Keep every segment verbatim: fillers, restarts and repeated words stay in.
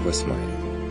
восьмая.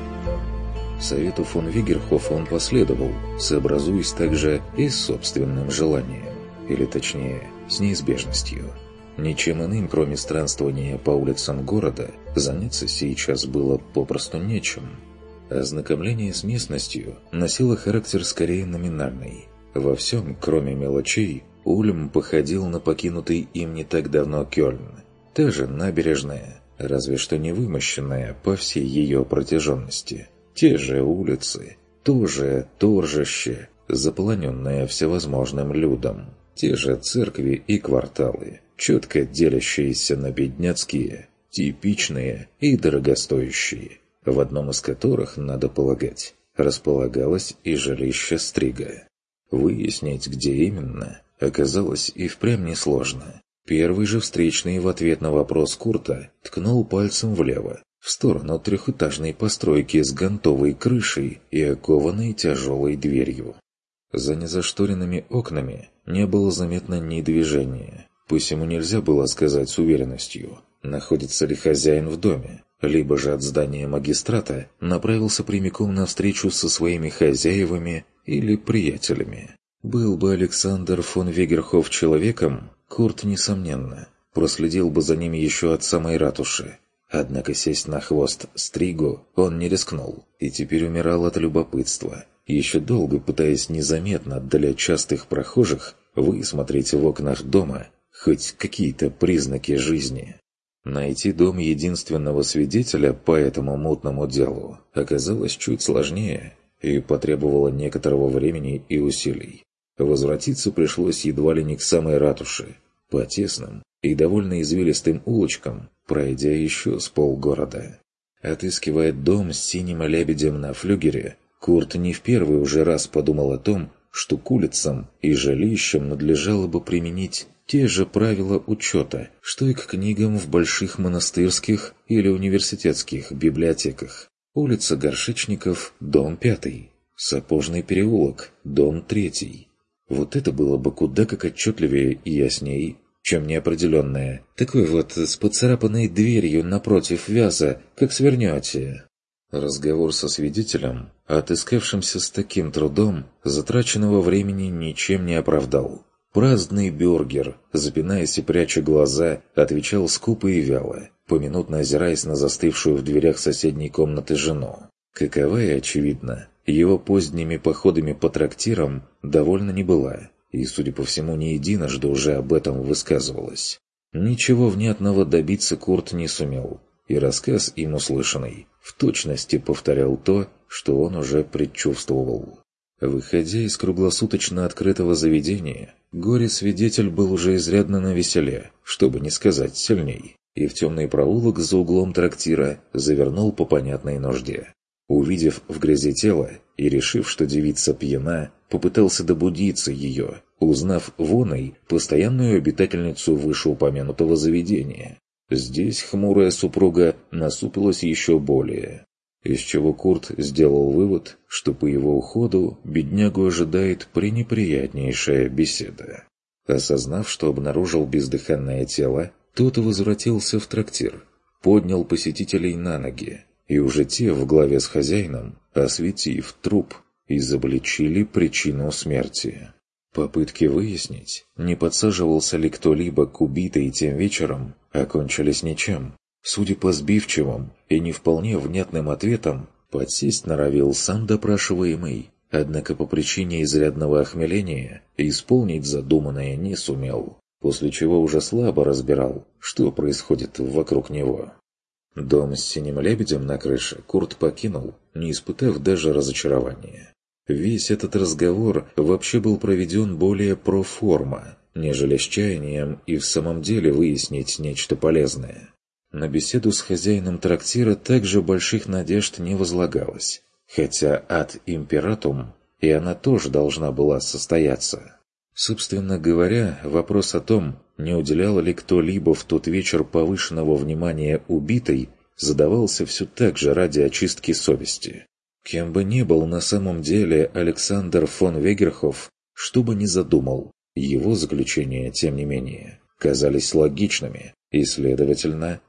Совету фон Вегерхофа он последовал, сообразуясь также и с собственным желанием, или точнее, с неизбежностью. Ничем иным, кроме странствования по улицам города, заняться сейчас было попросту нечем. Ознакомление с местностью носило характер скорее номинальный. Во всем, кроме мелочей, Ульм походил на покинутый им не так давно Кёльн. Та же набережная, разве что не вымощенная по всей ее протяженности. Те же улицы, то же торжище, заполоненное всевозможным людом. Те же церкви и кварталы, четко делящиеся на бедняцкие, типичные и дорогостоящие, в одном из которых, надо полагать, располагалось и жилище Стрига. Выяснить, где именно, оказалось и впрямь несложно. Первый же встречный в ответ на вопрос Курта ткнул пальцем влево, в сторону трехэтажной постройки с гонтовой крышей и окованной тяжелой дверью. За незашторенными окнами не было заметно ни движения, посему нельзя было сказать с уверенностью, находится ли хозяин в доме, либо же от здания магистрата направился прямиком на встречу со своими хозяевами или приятелями. Был бы Александр фон Вегерхоф человеком, Курт, несомненно, проследил бы за ними еще от самой ратуши. Однако сесть на хвост Стригу он не рискнул, и теперь умирал от любопытства, еще долго пытаясь незаметно для частых прохожих высмотреть в окнах дома хоть какие-то признаки жизни. Найти дом единственного свидетеля по этому мутному делу оказалось чуть сложнее и потребовало некоторого времени и усилий. Возвратиться пришлось едва ли не к самой ратуше, по тесным и довольно извилистым улочкам, пройдя еще с полгорода. Отыскивая дом с синим лебедем на флюгере, Курт не в первый уже раз подумал о том, что к улицам и жилищам надлежало бы применить те же правила учета, что и к книгам в больших монастырских или университетских библиотеках. Улица Горшечников, дом пятый. Сапожный переулок, дом третий. Вот это было бы куда как отчетливее и ясней, чем неопределенное. Такой вот с поцарапанной дверью напротив вяза, как свернете. Разговор со свидетелем, отыскавшимся с таким трудом, затраченного времени ничем не оправдал. Праздный бюргер, запинаясь и пряча глаза, отвечал скупо и вяло, поминутно озираясь на застывшую в дверях соседней комнаты жену. Каковая, очевидно, его поздними походами по трактирам довольно не была, и, судя по всему, не единожды уже об этом высказывалась. Ничего внятного добиться Курт не сумел, и рассказ им услышанный в точности повторял то, что он уже предчувствовал. Выходя из круглосуточно открытого заведения, горе-свидетель был уже изрядно навеселе, чтобы не сказать сильней, и в темный проулок за углом трактира завернул по понятной нужде. Увидев в грязи тело и решив, что девица пьяна, попытался добудиться ее, узнав воной постоянную обитательницу вышеупомянутого заведения. Здесь хмурая супруга насупилась еще более, из чего Курт сделал вывод, что по его уходу беднягу ожидает пренеприятнейшая беседа. Осознав, что обнаружил бездыханное тело, тот возвратился в трактир, поднял посетителей на ноги, и уже те, в главе с хозяином, осветив труп, изобличили причину смерти. Попытки выяснить, не подсаживался ли кто-либо к убитой тем вечером, окончились ничем. Судя по сбивчивым и не вполне внятным ответам, подсесть норовил сам допрашиваемый, однако по причине изрядного охмеления исполнить задуманное не сумел, после чего уже слабо разбирал, что происходит вокруг него. Дом с синим лебедем на крыше Курт покинул, не испытав даже разочарования. Весь этот разговор вообще был проведен более проформа, нежели с чаянием и в самом деле выяснить нечто полезное. На беседу с хозяином трактира также больших надежд не возлагалось, хотя ад императум и она тоже должна была состояться. Собственно говоря, вопрос о том, не уделял ли кто-либо в тот вечер повышенного внимания убитой, задавался все так же ради очистки совести. Кем бы ни был на самом деле Александр фон Вегерхоф, что бы ни задумал, его заключения, тем не менее, казались логичными и, следовательно,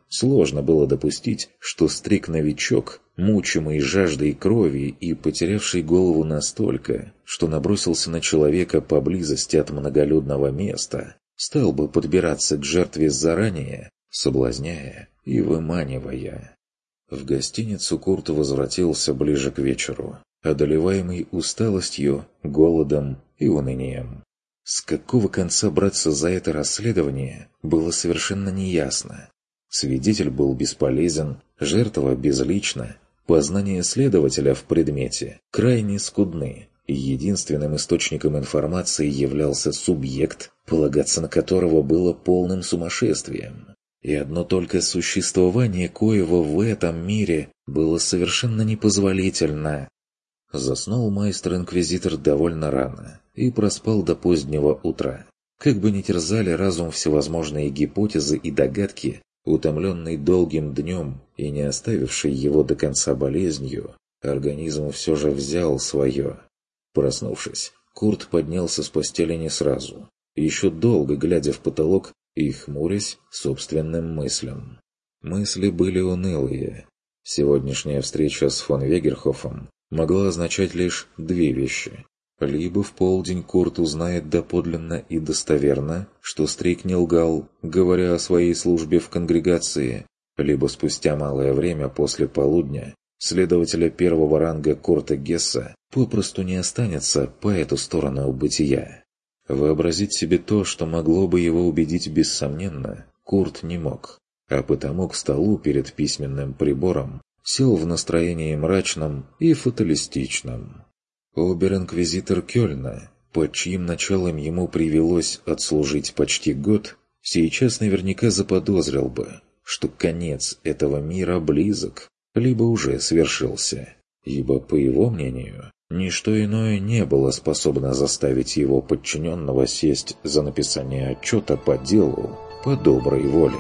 сложно было допустить, что Стрик-новичок, мучимый жаждой крови и потерявший голову настолько, что набросился на человека поблизости от многолюдного места, стал бы подбираться к жертве заранее, соблазняя и выманивая. В гостиницу Курт возвратился ближе к вечеру, одолеваемый усталостью, голодом и унынием. С какого конца браться за это расследование, было совершенно неясно. Свидетель был бесполезен, жертва безлична, познания следователя в предмете крайне скудны, и единственным источником информации являлся субъект, полагаться на которого было полным сумасшествием. И одно только существование коего в этом мире было совершенно непозволительно. Заснул майстер-инквизитор довольно рано и проспал до позднего утра. Как бы ни терзали разум всевозможные гипотезы и догадки, утомленный долгим днем и не оставивший его до конца болезнью, организм все же взял свое. Проснувшись, Курт поднялся с постели не сразу, еще долго глядя в потолок и хмурясь собственным мыслям. Мысли были унылые. Сегодняшняя встреча с фон Вегерхофом могла означать лишь две вещи. Либо в полдень Курт узнает доподлинно и достоверно, что Стрик не лгал, говоря о своей службе в конгрегации, либо спустя малое время после полудня следователя первого ранга Курта Гесса попросту не останется по эту сторону бытия. Вообразить себе то, что могло бы его убедить бессомненно, Курт не мог, а потому к столу перед письменным прибором сел в настроении мрачном и фаталистичном. Обер-инквизитор Кёльна, под чьим началом ему привелось отслужить почти год, сейчас наверняка заподозрил бы, что конец этого мира близок, либо уже свершился, ибо, по его мнению, ничто иное не было способно заставить его подчиненного сесть за написание отчета по делу по доброй воле.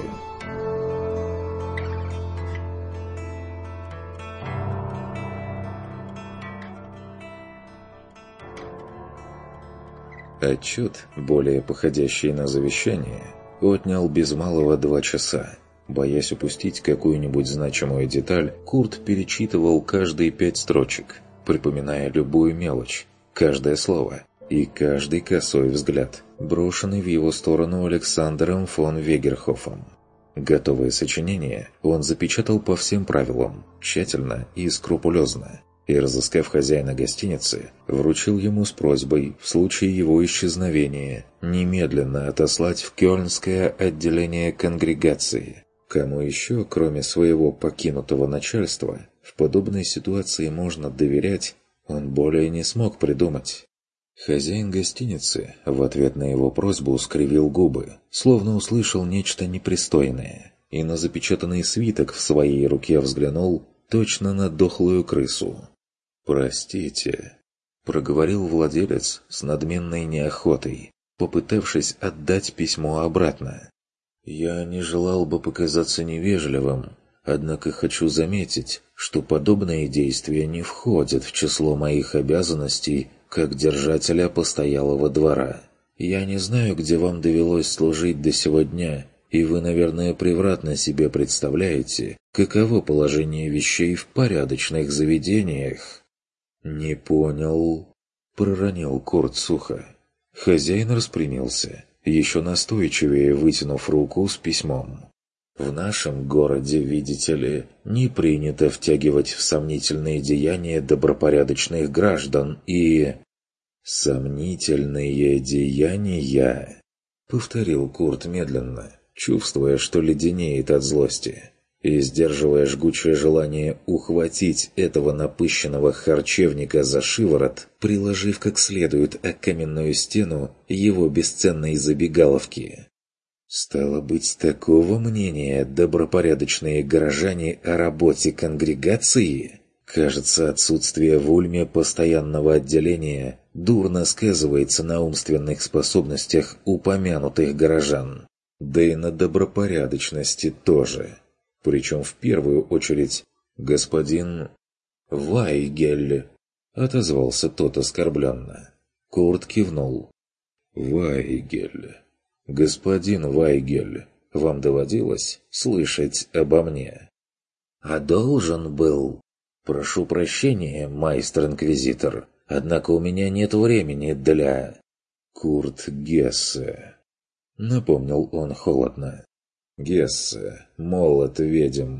Отчет, более походящий на завещание, отнял без малого два часа. Боясь упустить какую-нибудь значимую деталь, Курт перечитывал каждые пять строчек, припоминая любую мелочь, каждое слово и каждый косой взгляд, брошенный в его сторону Александром фон Вегерхофом. Готовое сочинение он запечатал по всем правилам, тщательно и скрупулезно, и, разыскав хозяина гостиницы, вручил ему с просьбой в случае его исчезновения немедленно отослать в Кёльнское отделение конгрегации. Кому еще, кроме своего покинутого начальства, в подобной ситуации можно доверять, он более не смог придумать. Хозяин гостиницы в ответ на его просьбу скривил губы, словно услышал нечто непристойное, и на запечатанный свиток в своей руке взглянул точно на дохлую крысу. «Простите», — проговорил владелец с надменной неохотой, попытавшись отдать письмо обратно. «Я не желал бы показаться невежливым, однако хочу заметить, что подобные действия не входят в число моих обязанностей как держателя постоялого двора. Я не знаю, где вам довелось служить до сего дня, и вы, наверное, превратно себе представляете, каково положение вещей в порядочных заведениях». «Не понял», — проронил Курт сухо. Хозяин распрямился, еще настойчивее вытянув руку с письмом. «В нашем городе, видите ли, не принято втягивать в сомнительные деяния добропорядочных граждан и...» «Сомнительные деяния», — повторил Курт медленно, чувствуя, что леденеет от злости, и сдерживая жгучее желание ухватить этого напыщенного харчевника за шиворот, приложив как следует о каменную стену его бесценной забегаловки. Стало быть, такого мнения добропорядочные горожане о работе конгрегации? Кажется, отсутствие в Ульме постоянного отделения дурно сказывается на умственных способностях упомянутых горожан, да и на добропорядочности тоже. Причем в первую очередь господин Вайгель, отозвался тот оскорбленно. Курт кивнул. Вайгель. Господин Вайгель, вам доводилось слышать обо мне?» «А должен был. Прошу прощения, майстер-инквизитор, однако у меня нет времени для...» «Курт Гессе», — напомнил он холодно. «Гессе, молот ведьм.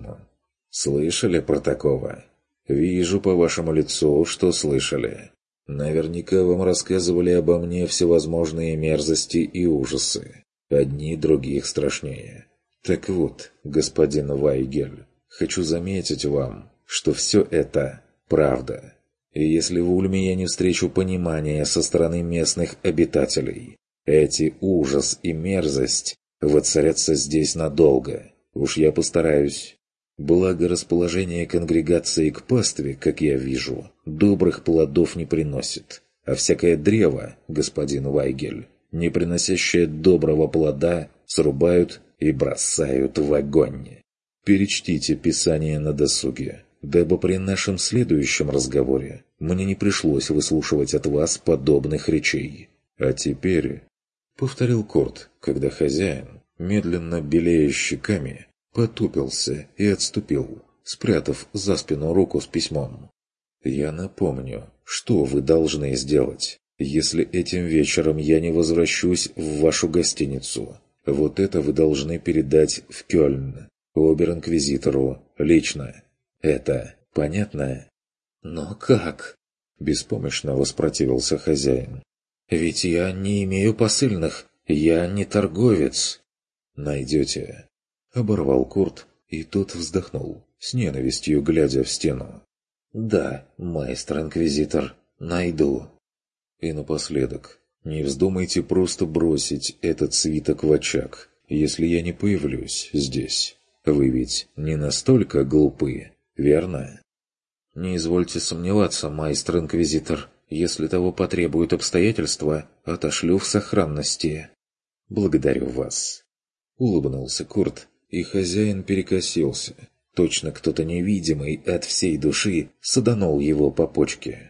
Слышали про такого? Вижу по вашему лицу, что слышали. Наверняка вам рассказывали обо мне всевозможные мерзости и ужасы. Одни других страшнее. Так вот, господин Вайгель, хочу заметить вам, что все это правда. И если в Ульме я не встречу понимания со стороны местных обитателей, эти ужас и мерзость воцарятся здесь надолго. Уж я постараюсь. Благо расположение конгрегации к пастве, как я вижу, добрых плодов не приносит, а всякое древо, господин Вайгель, не приносящее доброго плода, срубают и бросают в огонь. Перечтите Писание на досуге, дабы при нашем следующем разговоре мне не пришлось выслушивать от вас подобных речей. А теперь, — повторил Курт, когда хозяин, медленно белея щеками, потупился и отступил, спрятав за спину руку с письмом. «Я напомню, что вы должны сделать, если этим вечером я не возвращусь в вашу гостиницу. Вот это вы должны передать в Кёльн, обер-инквизитору, лично. Это понятно?» «Но как?» – беспомощно воспротивился хозяин. «Ведь я не имею посыльных, я не торговец». «Найдете». Оборвал Курт, и тот вздохнул, с ненавистью глядя в стену. «Да, майстер-инквизитор, найду». «И напоследок, не вздумайте просто бросить этот свиток в очаг, если я не появлюсь здесь. Вы ведь не настолько глупы, верно?» «Не извольте сомневаться, майстер-инквизитор. Если того потребуют обстоятельства, отошлю в сохранности». «Благодарю вас», — улыбнулся Курт, и хозяин перекосился. Точно кто-то невидимый от всей души саданул его по почке.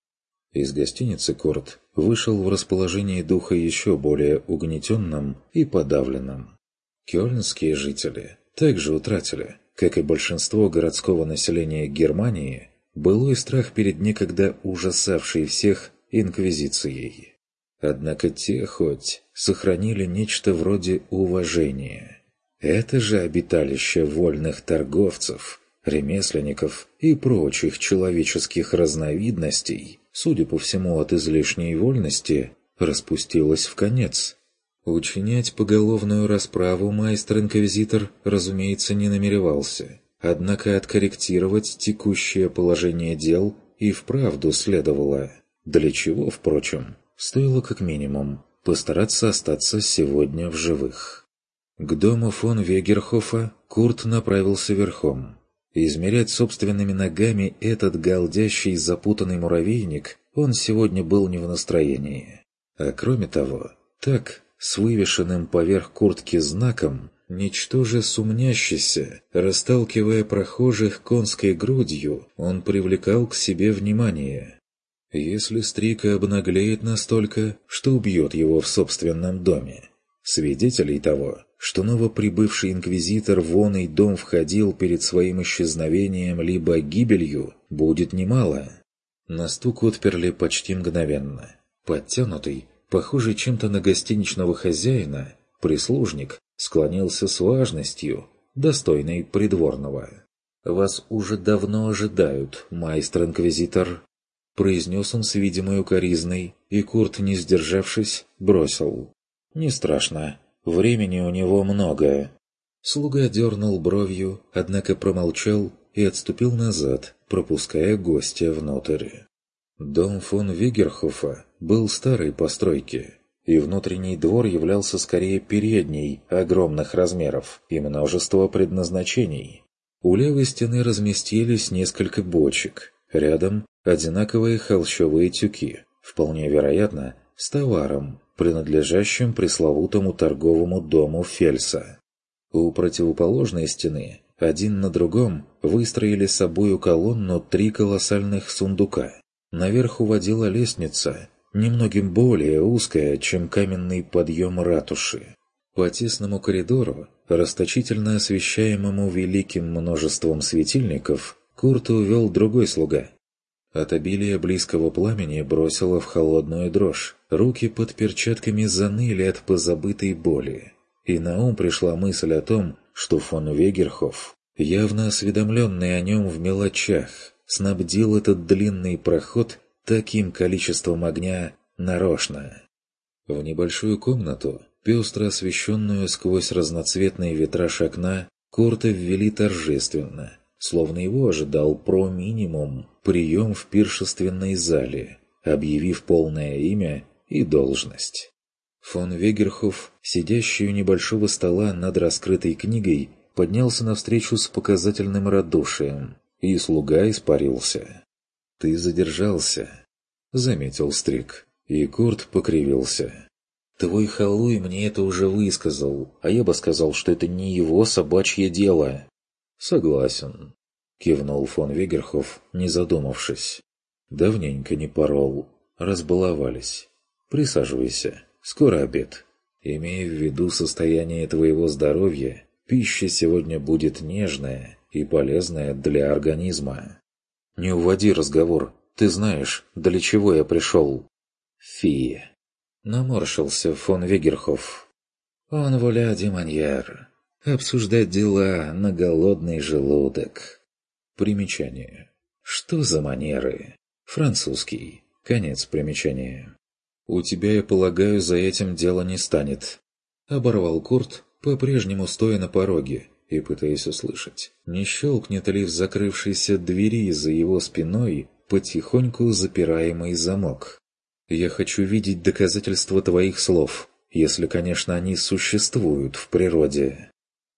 Из гостиницы Курт вышел в расположении духа еще более угнетенным и подавленным. Кёльнские жители также утратили, как и большинство городского населения Германии, былой страх перед некогда ужасавшей всех инквизицией. Однако те хоть сохранили нечто вроде уважения. Это же обиталище вольных торговцев, ремесленников и прочих человеческих разновидностей, судя по всему от излишней вольности, распустилось в конец. Учинять поголовную расправу майстер-инквизитор, разумеется, не намеревался, однако откорректировать текущее положение дел и вправду следовало. Для чего, впрочем, стоило как минимум постараться остаться сегодня в живых. К дому фон Вегерхофа Курт направился верхом. Измерять собственными ногами этот галдящий запутанный муравейник он сегодня был не в настроении. А кроме того, так, с вывешенным поверх куртки знаком, ничтоже сумнящийся, расталкивая прохожих конской грудью, он привлекал к себе внимание. Если Стрика обнаглеет настолько, что убьет его в собственном доме, свидетелей того, что новоприбывший инквизитор в оный дом входил перед своим исчезновением либо гибелью, будет немало. На стук отперли почти мгновенно. Подтянутый, похожий чем-то на гостиничного хозяина, прислужник склонился с важностью, достойной придворного. «Вас уже давно ожидают, майстер-инквизитор», — произнес он с видимой укоризной, и Курт, не сдержавшись, бросил: «Не страшно. Времени у него много». Слуга дернул бровью, однако промолчал и отступил назад, пропуская гостя внутрь. Дом фон Вегерхофа был старой постройки, и внутренний двор являлся скорее передней огромных размеров и множества предназначений. У левой стены разместились несколько бочек, рядом одинаковые холщовые тюки, вполне вероятно, с товаром, принадлежащим пресловутому торговому дому Фельса. У противоположной стены один на другом выстроили собою колонну три колоссальных сундука. Наверх уводила лестница, немногим более узкая, чем каменный подъем ратуши. По тесному коридору, расточительно освещаемому великим множеством светильников, Курта увел другой слуга. От обилия близкого пламени бросило в холодную дрожь, руки под перчатками заныли от позабытой боли. И на ум пришла мысль о том, что фон Вегерхоф, явно осведомленный о нем в мелочах, снабдил этот длинный проход таким количеством огня нарочно. В небольшую комнату, пестро освещенную сквозь разноцветный витраж окна, Курта ввели торжественно, словно его ожидал про-минимум прием в пиршественной зале, объявив полное имя и должность. Фон Вегерхоф, сидящий у небольшого стола над раскрытой книгой, поднялся навстречу с показательным радушием, и слуга испарился. «Ты задержался», — заметил Стрик, и Курт покривился. «Твой халуй мне это уже высказал, а я бы сказал, что это не его собачье дело». «Согласен», — кивнул фон Вегерхоф, не задумавшись. «Давненько не порол. Разбаловались. Присаживайся. Скоро обед. Имея в виду состояние твоего здоровья, пища сегодня будет нежная и полезная для организма». «Не уводи разговор. Ты знаешь, для чего я пришел». «Фи!» — наморщился фон Вегерхоф. «Он воля де маньер. Обсуждать дела на голодный желудок». Примечание. Что за манеры? Французский. Конец примечания. «У тебя, я полагаю, за этим дело не станет», — оборвал Курт, по-прежнему стоя на пороге и пытаясь услышать, не щелкнет ли в закрывшейся двери за его спиной потихоньку запираемый замок. «Я хочу видеть доказательства твоих слов, если, конечно, они существуют в природе».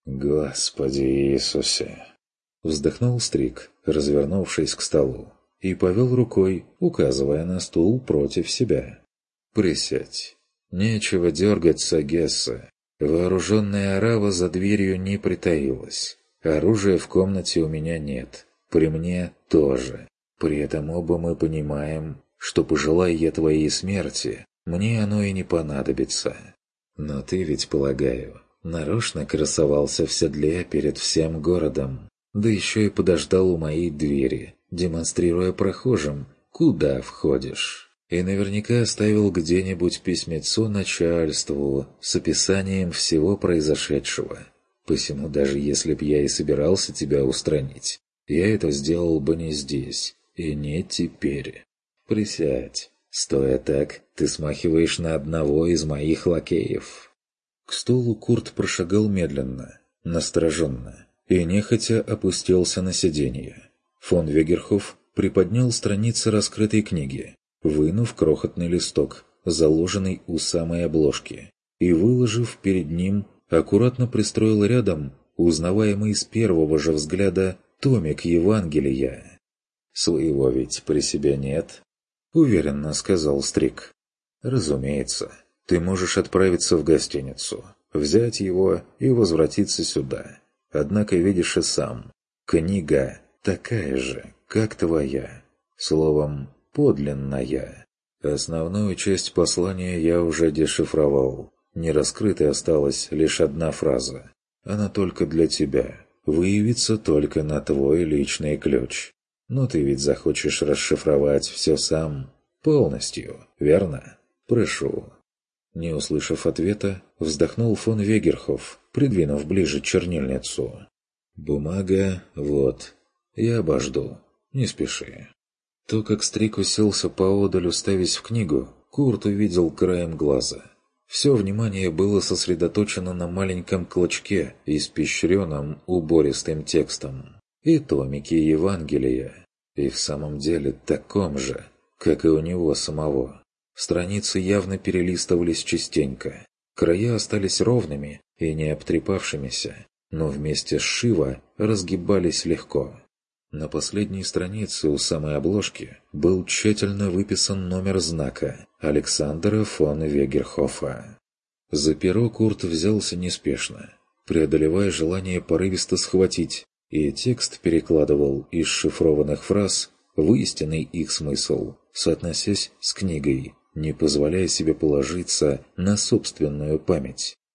«Господи Иисусе!» — вздохнул Стрик, развернувшись к столу, и повел рукой, указывая на стул против себя. «Присядь. Нечего дергаться, Гессе. Вооруженная арава за дверью не притаилась. Оружия в комнате у меня нет. При мне тоже. При этом оба мы понимаем, что, пожелая я твоей смерти, мне оно и не понадобится. Но ты ведь, полагаю, нарочно красовался в седле перед всем городом, да еще и подождал у моей двери, демонстрируя прохожим, куда входишь. И наверняка оставил где-нибудь письмецо начальству с описанием всего произошедшего. Посему даже если б я и собирался тебя устранить, я это сделал бы не здесь и не теперь. Присядь. Стоя так, ты смахиваешь на одного из моих лакеев». К столу Курт прошагал медленно, настороженно, и нехотя опустился на сиденье. Фон Вегерхоф приподнял страницы раскрытой книги, вынув крохотный листок, заложенный у самой обложки, и, выложив перед ним, аккуратно пристроил рядом узнаваемый с первого же взгляда томик Евангелия. «Своего ведь при себе нет?» — уверенно сказал Стрик. «Разумеется, ты можешь отправиться в гостиницу, взять его и возвратиться сюда. Однако видишь и сам, книга такая же, как твоя. Словом, подлинная. Основную часть послания я уже дешифровал. Нераскрытой осталась лишь одна фраза. Она только для тебя. Выявится только на твой личный ключ. Но ты ведь захочешь расшифровать все сам. Полностью, верно? Прошу». Не услышав ответа, вздохнул фон Вегерхоф, придвинув ближе чернильницу. «Бумага, вот. Я обожду. Не спеши». То, как Стрик уселся поодаль, уставясь в книгу, Курт увидел краем глаза. Все внимание было сосредоточено на маленьком клочке, испещренном убористым текстом, и томике Евангелия, и в самом деле таком же, как и у него самого. Страницы явно перелистывались частенько, края остались ровными и не обтрепавшимися, но вместе с шива разгибались легко. На последней странице у самой обложки был тщательно выписан номер знака Александра фон Вегерхофа. За перо Курт взялся неспешно, преодолевая желание порывисто схватить, и текст перекладывал из шифрованных фраз в истинный их смысл, соотносясь с книгой, не позволяя себе положиться на собственную память.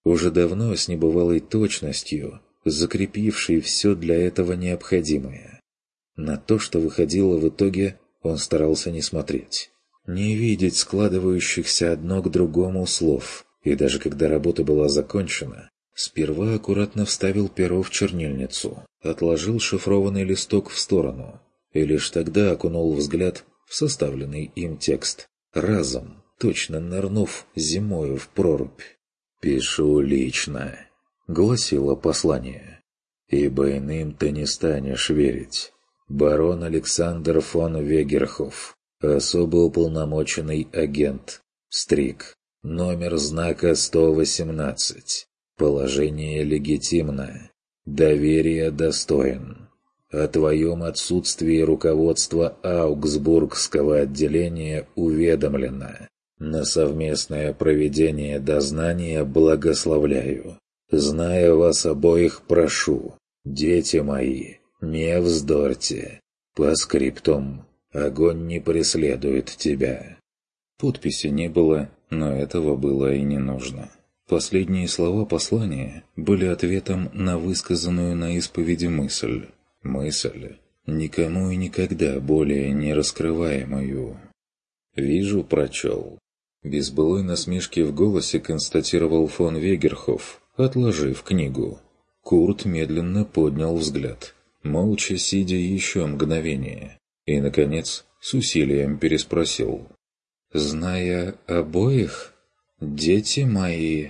уже давно с небывалой точностью, закрепивший все для этого необходимое. На то, что выходило в итоге, он старался не смотреть. Не видеть складывающихся одно к другому слов, и даже когда работа была закончена, сперва аккуратно вставил перо в чернильницу, отложил шифрованный листок в сторону, и лишь тогда окунул взгляд в составленный им текст, разом, точно нырнув зимою в прорубь. «Пишу лично», — гласило послание, — «ибо иным ты не станешь верить. Барон Александр фон Вегерхоф, особо уполномоченный агент, Стрик, номер знака сто восемнадцать. Положение легитимно, доверие достоин. О твоем отсутствии руководство Аугсбургского отделения уведомлено. На совместное проведение дознания благословляю. Зная вас обоих, прошу, дети мои, не вздорьте. По скриптум, огонь не преследует тебя». Подписи не было, но этого было и не нужно. Последние слова послания были ответом на высказанную на исповеди мысль. Мысль, никому и никогда более не раскрываемую. «Вижу, прочел». Без былой насмешки в голосе констатировал фон Вегерхоф, отложив книгу. Курт медленно поднял взгляд, молча сидя еще мгновение, и, наконец, с усилием переспросил. «Зная обоих, дети мои...»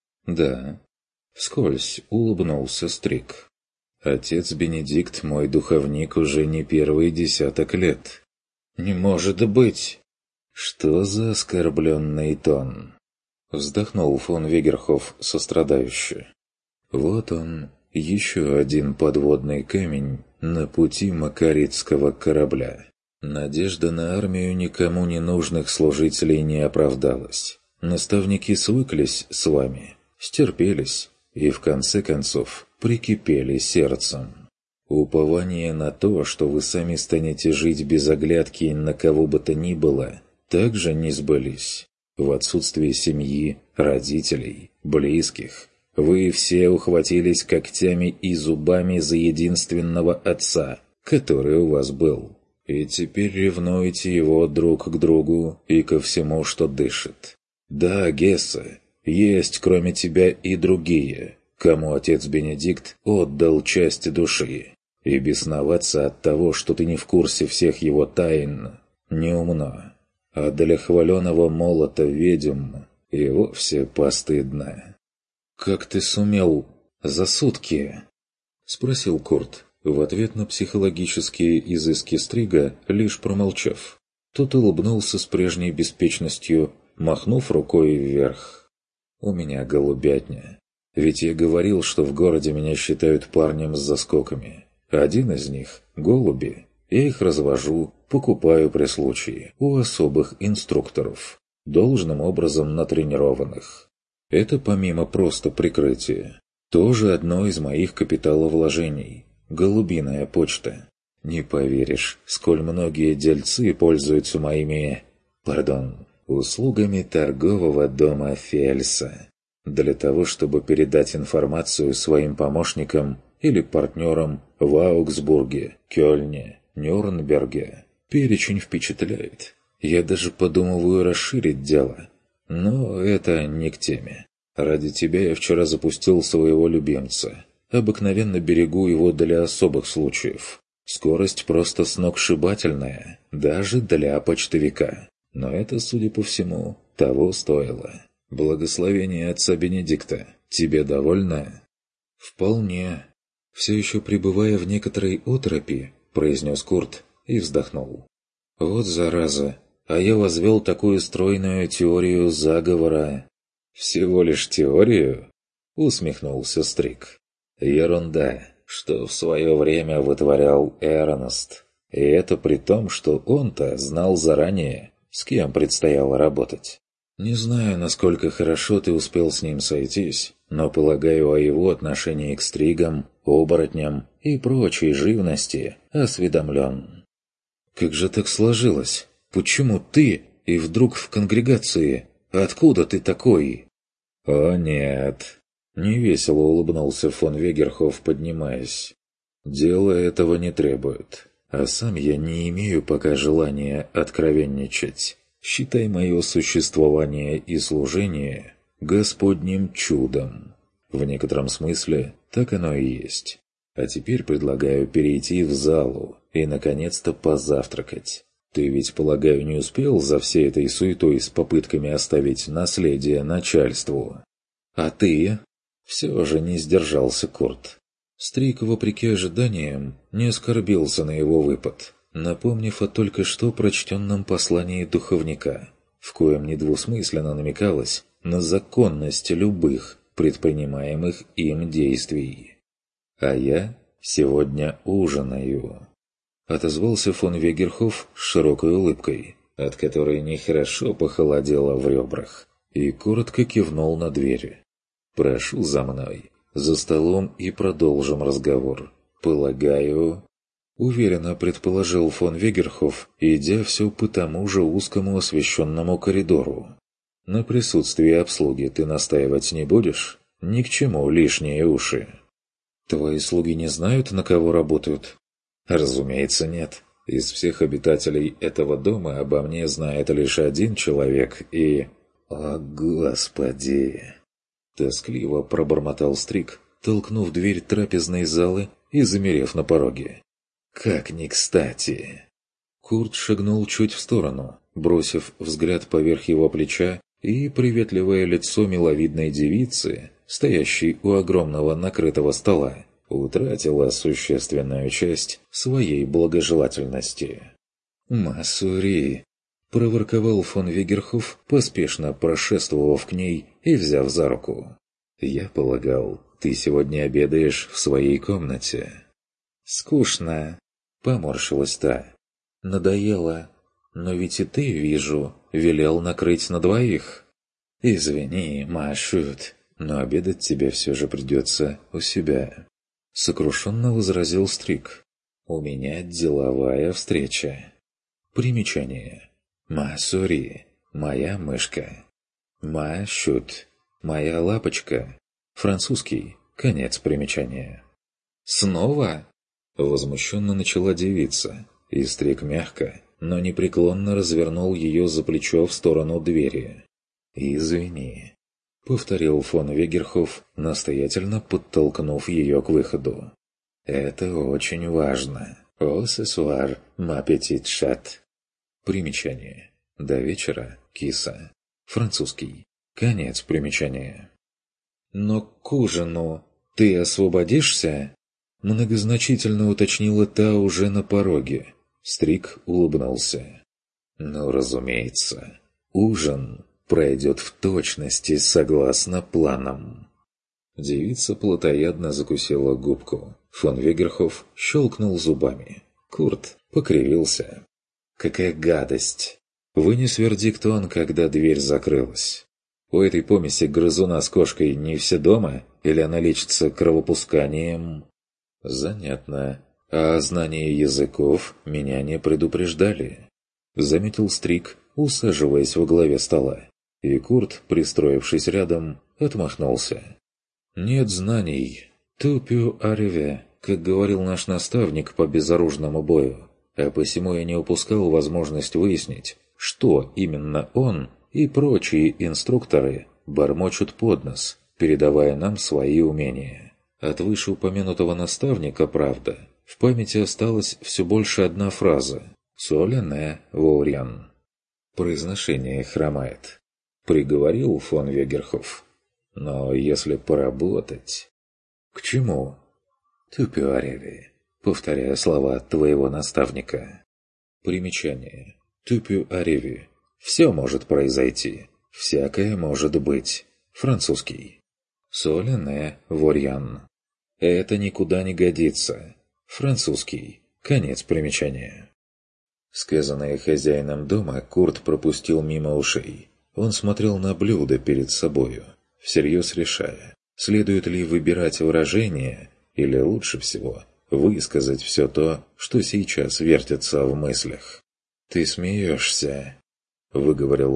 «Да», — вскользь улыбнулся Стрик. «Отец Бенедикт мой духовник уже не первый десяток лет». «Не может быть!» «Что за оскорбленный тон?» Вздохнул фон Вегерхоф сострадающе. «Вот он, еще один подводный камень на пути макаритского корабля. Надежда на армию никому не нужных служителей не оправдалась. Наставники свыклись с вами, стерпелись и в конце концов прикипели сердцем. Упование на то, что вы сами станете жить без оглядки на кого бы то ни было, также не сбылись. В отсутствие семьи, родителей, близких, вы все ухватились когтями и зубами за единственного отца, который у вас был. И теперь ревнуете его друг к другу и ко всему, что дышит. Да, Гесса, есть кроме тебя и другие, кому отец Бенедикт отдал часть души. И бесноваться от того, что ты не в курсе всех его тайн, неумно. А для хваленого молота ведьм и вовсе постыдно. «Как ты сумел за сутки?» — спросил Курт, в ответ на психологические изыски Стрига, лишь промолчав. Тот улыбнулся с прежней беспечностью, махнув рукой вверх. «У меня голубятня. Ведь я говорил, что в городе меня считают парнем с заскоками. Один из них — голуби. Я их развожу, покупаю при случае у особых инструкторов, должным образом натренированных. Это помимо просто прикрытия. Тоже одно из моих капиталовложений. Голубиная почта. Не поверишь, сколь многие дельцы пользуются моими... Пардон, услугами торгового дома Фельса. Для того, чтобы передать информацию своим помощникам или партнерам в Аугсбурге, Кёльне, Нюрнберге. Перечень впечатляет. Я даже подумываю расширить дело. Но это не к теме. Ради тебя я вчера запустил своего любимца. Обыкновенно берегу его для особых случаев. Скорость просто сногсшибательная, даже для почтовика. Но это, судя по всему, того стоило. Благословение отца Бенедикта. Тебе довольно? Вполне. Все еще пребывая в некоторой оторопи, произнес Курт и вздохнул. Вот зараза, а я возвел такую стройную теорию заговора. Всего лишь теорию? Усмехнулся Стрик. Ерунда, что в свое время вытворял Эрнест. И это при том, что он-то знал заранее, с кем предстояло работать. Не знаю, насколько хорошо ты успел с ним сойтись, но, полагаю, о его отношении к стригам, оборотням и прочей живности осведомлен. Как же так сложилось? Почему ты и вдруг в конгрегации? Откуда ты такой? «О нет!» — невесело улыбнулся фон Вегерхоф, поднимаясь. «Дело этого не требует, а сам я не имею пока желания откровенничать. Считай мое существование и служение Господним чудом. В некотором смысле так оно и есть. А теперь предлагаю перейти в залу и, наконец-то, позавтракать. Ты ведь, полагаю, не успел за всей этой суетой с попытками оставить наследие начальству? А ты?» Все же не сдержался Курт. Стрик, вопреки ожиданиям, не оскорбился на его выпад, напомнив о только что прочтенном послании духовника, в коем недвусмысленно намекалось на законность любых предпринимаемых им действий. «А я сегодня ужинаю», — отозвался фон Вегерхоф с широкой улыбкой, от которой нехорошо похолодело в ребрах, и коротко кивнул на двери. «Прошу за мной. За столом и продолжим разговор. Полагаю...» Уверенно предположил фон Вегерхоф, идя все по тому же узкому освещенному коридору. «На присутствии обслуги ты настаивать не будешь? Ни к чему лишние уши». «Твои слуги не знают, на кого работают?» «Разумеется, нет. Из всех обитателей этого дома обо мне знает лишь один человек, и...» «О, Господи!» Тоскливо пробормотал Стрик, толкнув дверь трапезной залы и замерев на пороге. «Как ни кстати!» Курт шагнул чуть в сторону, бросив взгляд поверх его плеча, и приветливое лицо миловидной девицы, стоящей у огромного накрытого стола, утратило существенную часть своей благожелательности. «Масури!» — проворковал фон Вегерхоф, поспешно прошествовав к ней и взяв за руку. «Я полагал, ты сегодня обедаешь в своей комнате». «Скучно», — поморщилась та. «Надоело. Но ведь и ты, вижу, велел накрыть на двоих». «Извини, Машут, но обедать тебе все же придется у себя», — сокрушенно возразил Стрик. «У меня деловая встреча». Примечание. Масури, моя мышка. Машут, моя лапочка. Французский, конец примечания. «Снова?» — возмущенно начала девица, и Стрик мягко, но непреклонно развернул ее за плечо в сторону двери. «Извини», — повторил фон Вегерхоф, настоятельно подтолкнув ее к выходу. «Это очень важно. О, сесуар, ма петит шат». Примечание. До вечера, киса. Французский. Конец примечания. «Но к ужину ты освободишься?» Многозначительно уточнила та уже на пороге. Стрик улыбнулся. «Ну, разумеется. Ужин пройдет в точности согласно планам». Девица плотоядно закусила губку. Фон Вегерхоф щелкнул зубами. Курт покривился. «Какая гадость!» Вынес вердикт он, когда дверь закрылась. «У этой помеси грызуна с кошкой не все дома? Или она лечится кровопусканием?» «Занятно. А о знании языков меня не предупреждали», — заметил Стрик, усаживаясь во главе стола. И Курт, пристроившись рядом, отмахнулся. «Нет знаний. Тупю ареве, как говорил наш наставник по безоружному бою. А посему я не упускал возможность выяснить, что именно он и прочие инструкторы бормочут под нос, передавая нам свои умения. От вышеупомянутого наставника, правда, в памяти осталась все больше одна фраза «Солене воурьян». Произношение хромает. Приговорил фон Вегерхоф. Но если поработать... К чему? Тупюареви. Повторяя слова твоего наставника. Примечание. Тупю ареви. Все может произойти. Всякое может быть. Французский. Солене ворьян. Это никуда не годится. Французский. Конец примечания. Сказанное хозяином дома Курт пропустил мимо ушей. Он смотрел на блюдо перед собою, всерьез решая, следует ли выбирать выражение, или лучше всего высказать все то, что сейчас вертится в мыслях. «Ты смеешься», — выговорил он,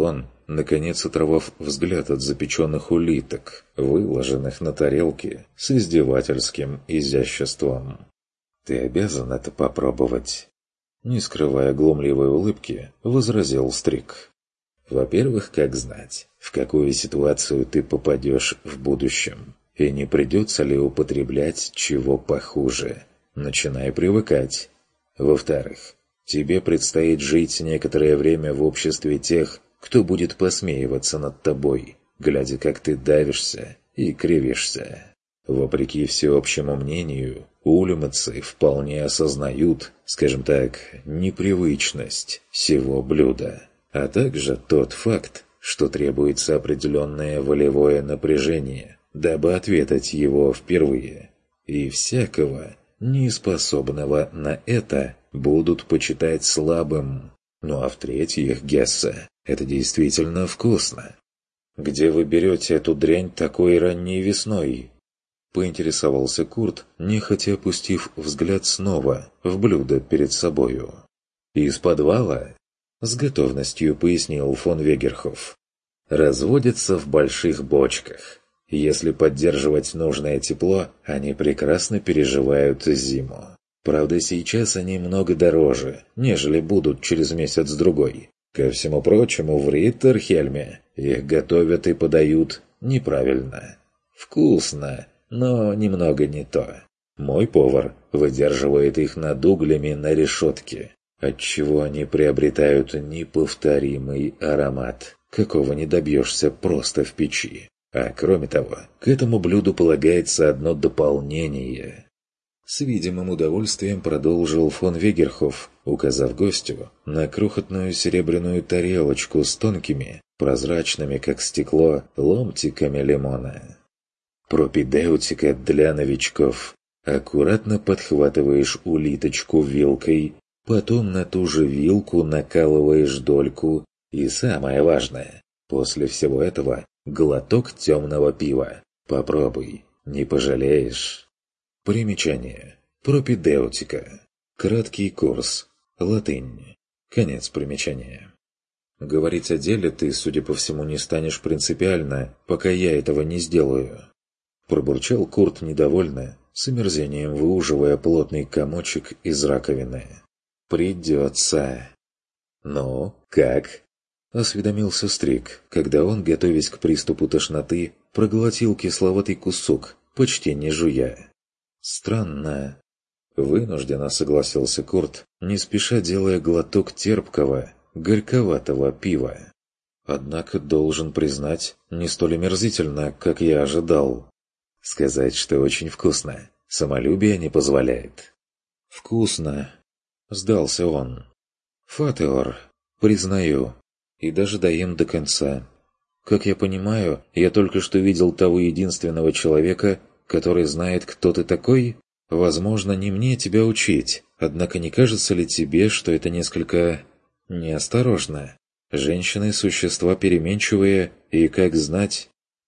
наконец оторвав взгляд от запеченных улиток, выложенных на тарелке с издевательским изяществом. «Ты обязан это попробовать», — не скрывая глумливой улыбки, возразил Стрик. «Во-первых, как знать, в какую ситуацию ты попадешь в будущем, и не придется ли употреблять чего похуже. Начинай привыкать. Во-вторых, тебе предстоит жить некоторое время в обществе тех, кто будет посмеиваться над тобой, глядя, как ты давишься и кривишься. Вопреки всеобщему мнению, ульмцы вполне осознают, скажем так, непривычность сего блюда, а также тот факт, что требуется определенное волевое напряжение, дабы ответить его впервые, и всякого, неспособного на это, будут почитать слабым. Ну а в-третьих, Гесса, это действительно вкусно. «Где вы берете эту дрянь такой ранней весной?» — поинтересовался Курт, нехотя опустив взгляд снова в блюдо перед собою. «Из подвала?» — с готовностью пояснил фон Вегерхоф. «Разводятся в больших бочках. Если поддерживать нужное тепло, они прекрасно переживают зиму. Правда, сейчас они много дороже, нежели будут через месяц-другой. Ко всему прочему, в Риттерхельме их готовят и подают неправильно. Вкусно, но немного не то. Мой повар выдерживает их над углями на решетке, отчего они приобретают неповторимый аромат, какого не добьешься просто в печи. А кроме того, к этому блюду полагается одно дополнение». С видимым удовольствием продолжил фон Вегерхоф, указав гостю на крохотную серебряную тарелочку с тонкими, прозрачными как стекло, ломтиками лимона. Пропедеутика для новичков. Аккуратно подхватываешь улиточку вилкой, потом на ту же вилку накалываешь дольку, и самое важное, после всего этого глоток темного пива. Попробуй, не пожалеешь. Примечание. Пропедеутика. Краткий курс. Латынь. Конец примечания. Говорить о деле ты, судя по всему, не станешь принципиально, пока я этого не сделаю. Пробурчал Курт недовольно, с омерзением выуживая плотный комочек из раковины. Придется. «Ну, как?» — осведомился Стрик, когда он, готовясь к приступу тошноты, проглотил кисловатый кусок, почти не жуя. «Странно». Вынужденно согласился Курт, не спеша делая глоток терпкого, горьковатого пива. Однако, должен признать, не столь омерзительно, как я ожидал. Сказать, что очень вкусно, самолюбие не позволяет. «Вкусно», — сдался он. «Фатеор, признаю, и даже доем до конца. Как я понимаю, я только что видел того единственного человека, который знает, кто ты такой? Возможно, не мне тебя учить, однако не кажется ли тебе, что это несколько неосторожно? Женщины – существа переменчивые, и, как знать,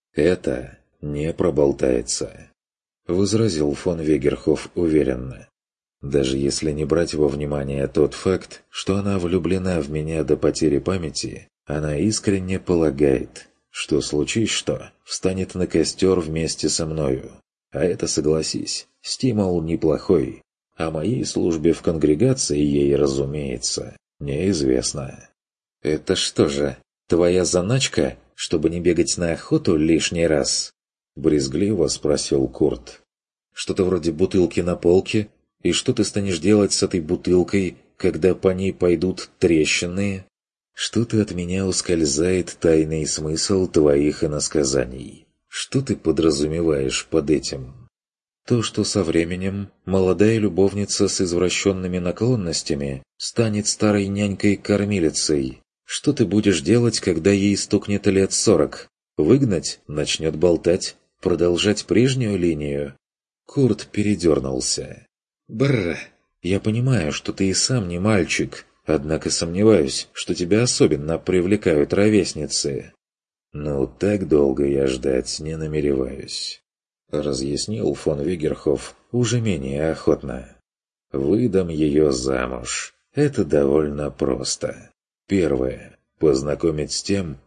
это не проболтается», – возразил фон Вегерхоф уверенно. «Даже если не брать во внимание тот факт, что она влюблена в меня до потери памяти, она искренне полагает, что случись что, встанет на костер вместе со мною. А это, согласись, стимул неплохой. О моей службе в конгрегации ей, разумеется, неизвестно». «Это что же, твоя заначка, чтобы не бегать на охоту лишний раз?» — брезгливо спросил Курт. «Что-то вроде бутылки на полке? И что ты станешь делать с этой бутылкой, когда по ней пойдут трещины? Что-то от меня ускользает тайный смысл твоих иносказаний. Что ты подразумеваешь под этим? То, что со временем молодая любовница с извращенными наклонностями станет старой нянькой-кормилицей. Что ты будешь делать, когда ей стукнет лет сорок? Выгнать? Начнет болтать? Продолжать прежнюю линию?» Курт передернулся. «Бррр, я понимаю, что ты и сам не мальчик, однако сомневаюсь, что тебя особенно привлекают ровесницы». «Ну, так долго я ждать не намереваюсь», — разъяснил фон Вегерхоф уже менее охотно. «Выдам ее замуж. Это довольно просто. Первое — познакомить с тем,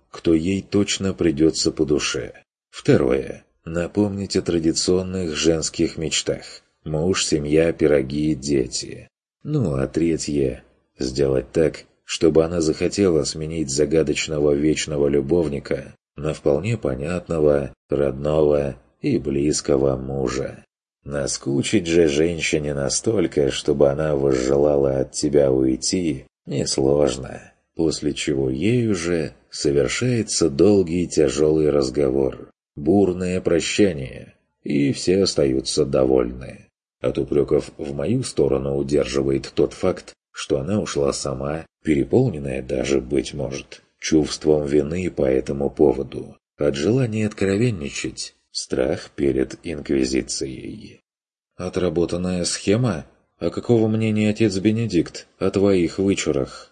кто ей точно придется по душе. Второе. Напомнить о традиционных женских мечтах. Муж, семья, пироги, дети. Ну а третье. Сделать так, чтобы она захотела сменить загадочного вечного любовника на вполне понятного, родного и близкого мужа. Наскучить же женщине настолько, чтобы она возжелала от тебя уйти, несложно. После чего ей уже совершается долгий тяжелый разговор, бурное прощание, и все остаются довольны. От упреков в мою сторону удерживает тот факт, что она ушла сама, переполненная даже, быть может, чувством вины по этому поводу, от желания откровенничать, страх перед инквизицией. Отработанная схема? А какого мнения отец Бенедикт о твоих вычурах?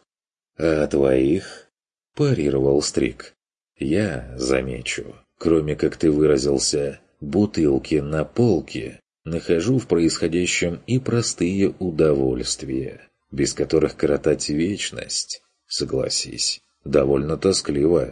А твоих? Парировал Стрик. Я, замечу, кроме, как ты выразился, бутылки на полке, нахожу в происходящем и простые удовольствия, без которых коротать вечность, согласись, довольно тоскливо.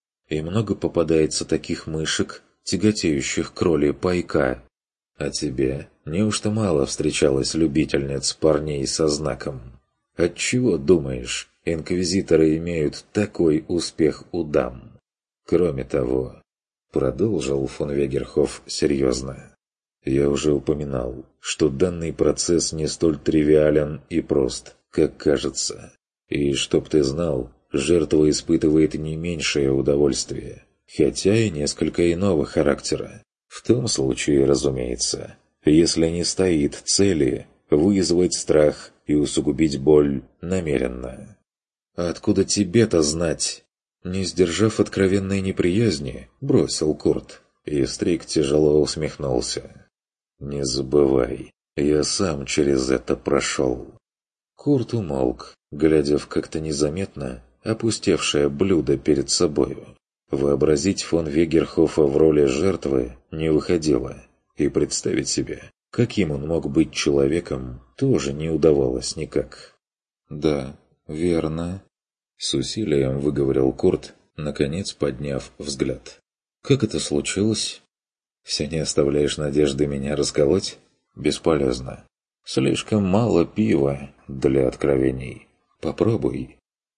И много попадается таких мышек, тяготеющих к роли пайка. А тебе неужто мало встречалось любительниц парней со знаком? Отчего, думаешь, инквизиторы имеют такой успех у дам? Кроме того, продолжил фон Вегерхоф серьезно, я уже упоминал, что данный процесс не столь тривиален и прост, как кажется. И чтоб ты знал, жертва испытывает не меньшее удовольствие, хотя и несколько иного характера. В том случае, разумеется, если не стоит цели вызвать страх и усугубить боль намеренно. А откуда тебе-то знать? Не сдержав откровенной неприязни, бросил Курт, и Стрик тяжело усмехнулся. «Не забывай, я сам через это прошел». Курт умолк, глядя в как-то незаметно опустевшее блюдо перед собою. Вообразить фон Вегерхофа в роли жертвы не выходило, и представить себе, каким он мог быть человеком, тоже не удавалось никак. «Да, верно», — с усилием выговорил Курт, наконец подняв взгляд. «Как это случилось?» «Все не оставляешь надежды меня расколоть?» «Бесполезно. Слишком мало пива для откровений. Попробуй».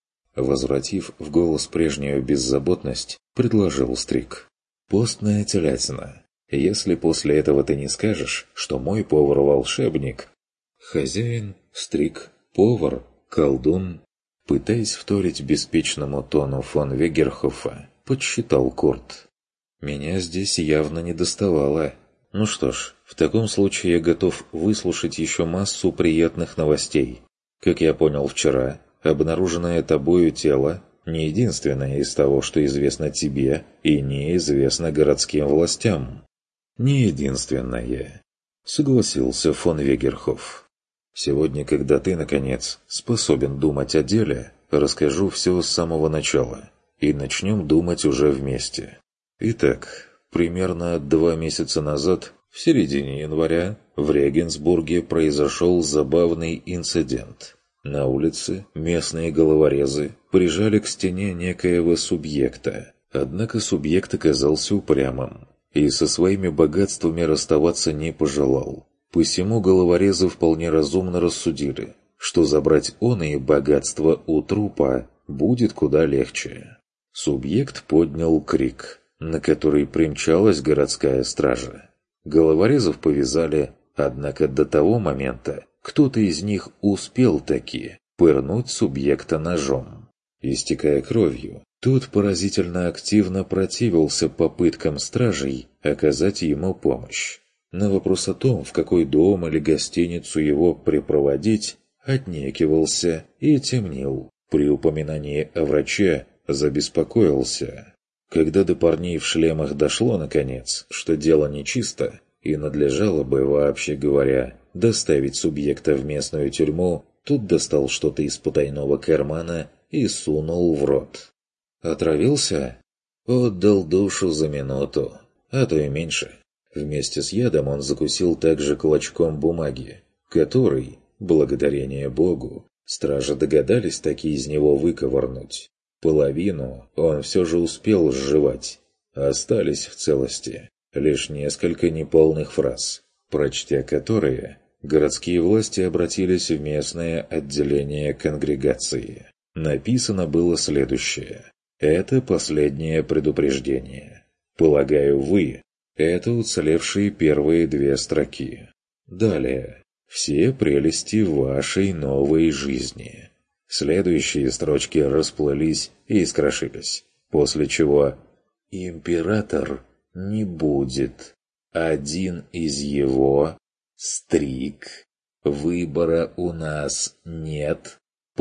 Возвратив в голос прежнюю беззаботность, предложил Стрик. «Постная телятина. Если после этого ты не скажешь, что мой повар-волшебник...» Хозяин, Стрик, повар, колдун... Пытаясь вторить беспечному тону фон Вегерхофа, подсчитал Курт. «Меня здесь явно не доставало. Ну что ж, в таком случае я готов выслушать еще массу приятных новостей. Как я понял вчера, обнаруженное тобою тело не единственное из того, что известно тебе и неизвестно городским властям». «Не единственное», — согласился фон Вегерхоф. «Сегодня, когда ты, наконец, способен думать о деле, расскажу все с самого начала, и начнем думать уже вместе. Итак, примерно два месяца назад, в середине января, в Регенсбурге произошел забавный инцидент. На улице местные головорезы прижали к стене некоего субъекта, однако субъект оказался упрямым и со своими богатствами расставаться не пожелал. Посему головорезы вполне разумно рассудили, что забрать оные богатства у трупа будет куда легче. Субъект поднял крик, на который примчалась городская стража. Головорезов повязали, однако до того момента кто-то из них успел таки пырнуть субъекта ножом. Истекая кровью, тот поразительно активно противился попыткам стражей оказать ему помощь. На вопрос о том, в какой дом или гостиницу его припроводить, отнекивался и темнил. При упоминании о враче забеспокоился. Когда до парней в шлемах дошло, наконец, что дело нечисто, и надлежало бы, вообще говоря, доставить субъекта в местную тюрьму, тут достал что-то из потайного кармана и сунул в рот. Отравился? Отдал душу за минуту, а то и меньше. Вместе с ядом он закусил также клочком бумаги, который, благодарение Богу, стражи догадались таки из него выковырнуть. Половину он все же успел сживать. Остались в целости лишь несколько неполных фраз, прочтя которые, городские власти обратились в местное отделение конгрегации. Написано было следующее. Это последнее предупреждение. Полагаю, вы – это уцелевшие первые две строки. Далее. Все прелести вашей новой жизни. Следующие строчки расплылись и искрошились, после чего «Император не будет. Один из его – Стрик. Выбора у нас нет.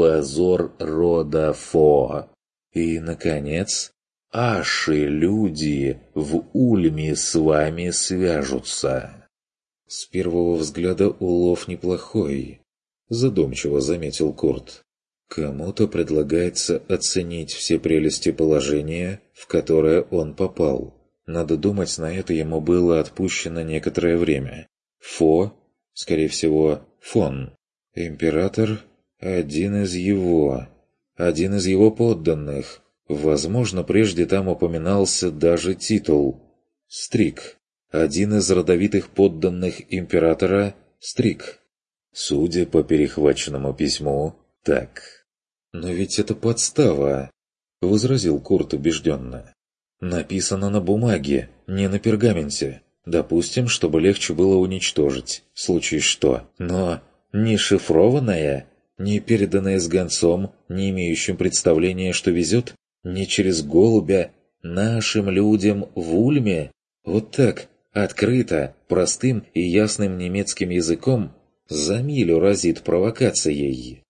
Позор рода Фо». И, наконец, «Аши люди в Ульме с вами свяжутся». «С первого взгляда улов неплохой», – задумчиво заметил Курт. «Кому-то предлагается оценить все прелести положения, в которое он попал. Надо думать, на это ему было отпущено некоторое время. Фо, скорее всего, фон. Император – один из его, один из его подданных. Возможно, прежде там упоминался даже титул. Стрик. Один из родовитых подданных императора – Стрик. Судя по перехваченному письму, так. «Но ведь это подстава», – возразил Курт убежденно. «Написано на бумаге, не на пергаменте. Допустим, чтобы легче было уничтожить, в случае что. Но не шифрованное, не переданное с гонцом, не имеющим представления, что везет, не через голубя, нашим людям в Ульме. Вот так, открыто, простым и ясным немецким языком, за милю разит провокацией».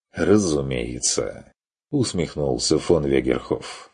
«Разумеется», — усмехнулся фон Вегерхоф.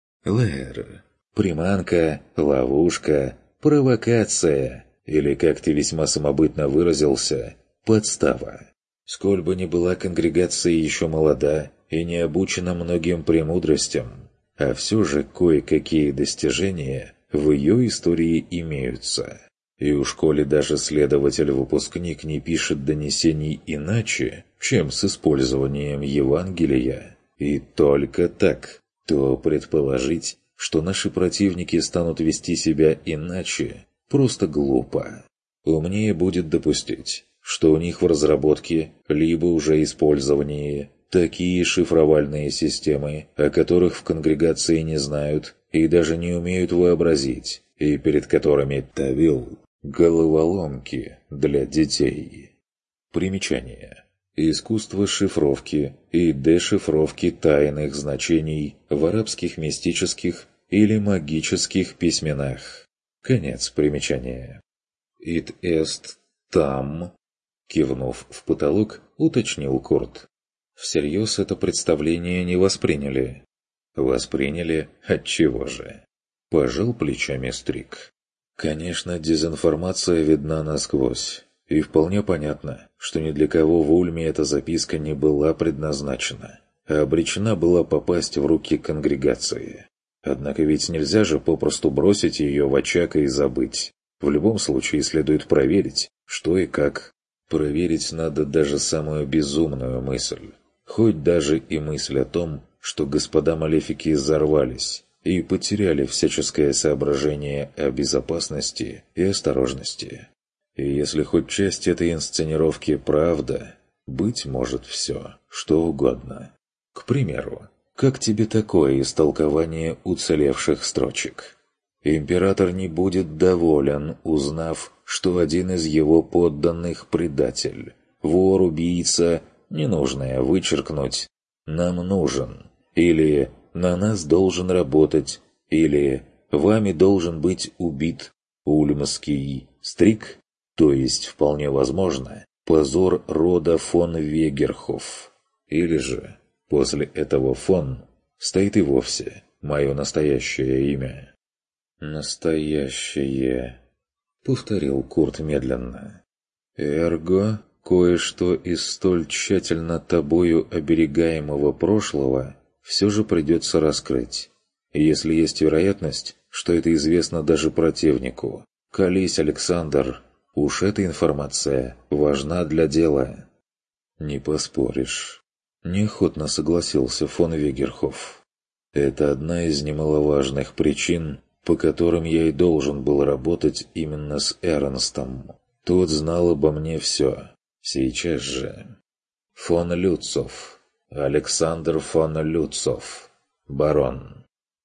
«Лэр, приманка, ловушка, провокация, или, как ты весьма самобытно выразился, подстава. Сколь бы ни была конгрегация еще молода и не обучена многим премудростям, а все же кое-какие достижения в ее истории имеются. И уж коли даже следователь-выпускник не пишет донесений иначе, чем с использованием Евангелия, и только так, то предположить, что наши противники станут вести себя иначе, просто глупо. Умнее будет допустить, что у них в разработке, либо уже использовании, такие шифровальные системы, о которых в конгрегации не знают и даже не умеют вообразить, и перед которыми Тавил – головоломки для детей. Примечание. Искусство шифровки и дешифровки тайных значений в арабских мистических или магических письменах. Конец примечания. «Ит эст там», кивнув в потолок, уточнил Курт. Всерьез это представление не восприняли. Восприняли отчего же? Пожал плечами Стрик. Конечно, дезинформация видна насквозь. И вполне понятно, что ни для кого в Ульме эта записка не была предназначена, а обречена была попасть в руки конгрегации. Однако ведь нельзя же попросту бросить ее в очаг и забыть. В любом случае следует проверить, что и как. Проверить надо даже самую безумную мысль. Хоть даже и мысль о том, что господа малефики взорвались и потеряли всяческое соображение о безопасности и осторожности. И если хоть часть этой инсценировки правда, быть может все, что угодно. К примеру, как тебе такое истолкование уцелевших строчек? Император не будет доволен, узнав, что один из его подданных предатель, вор, убийца, ненужное вычеркнуть, нам нужен, или на нас должен работать, или вами должен быть убит ульмский Стрик, то есть, вполне возможно, позор рода фон Вегерхоф. Или же, после этого фон стоит и вовсе мое настоящее имя. «Настоящее», — повторил Курт медленно. «Эрго, кое-что из столь тщательно тобою оберегаемого прошлого все же придется раскрыть. Если есть вероятность, что это известно даже противнику. Колись, Александр, уж эта информация важна для дела». «Не поспоришь», — неохотно согласился фон Вегерхоф. Это одна из немаловажных причин, по которым я и должен был работать именно с Эрнстом. Тот знал обо мне все. Сейчас же. Фон Люцов. Александр фон Люцов. Барон.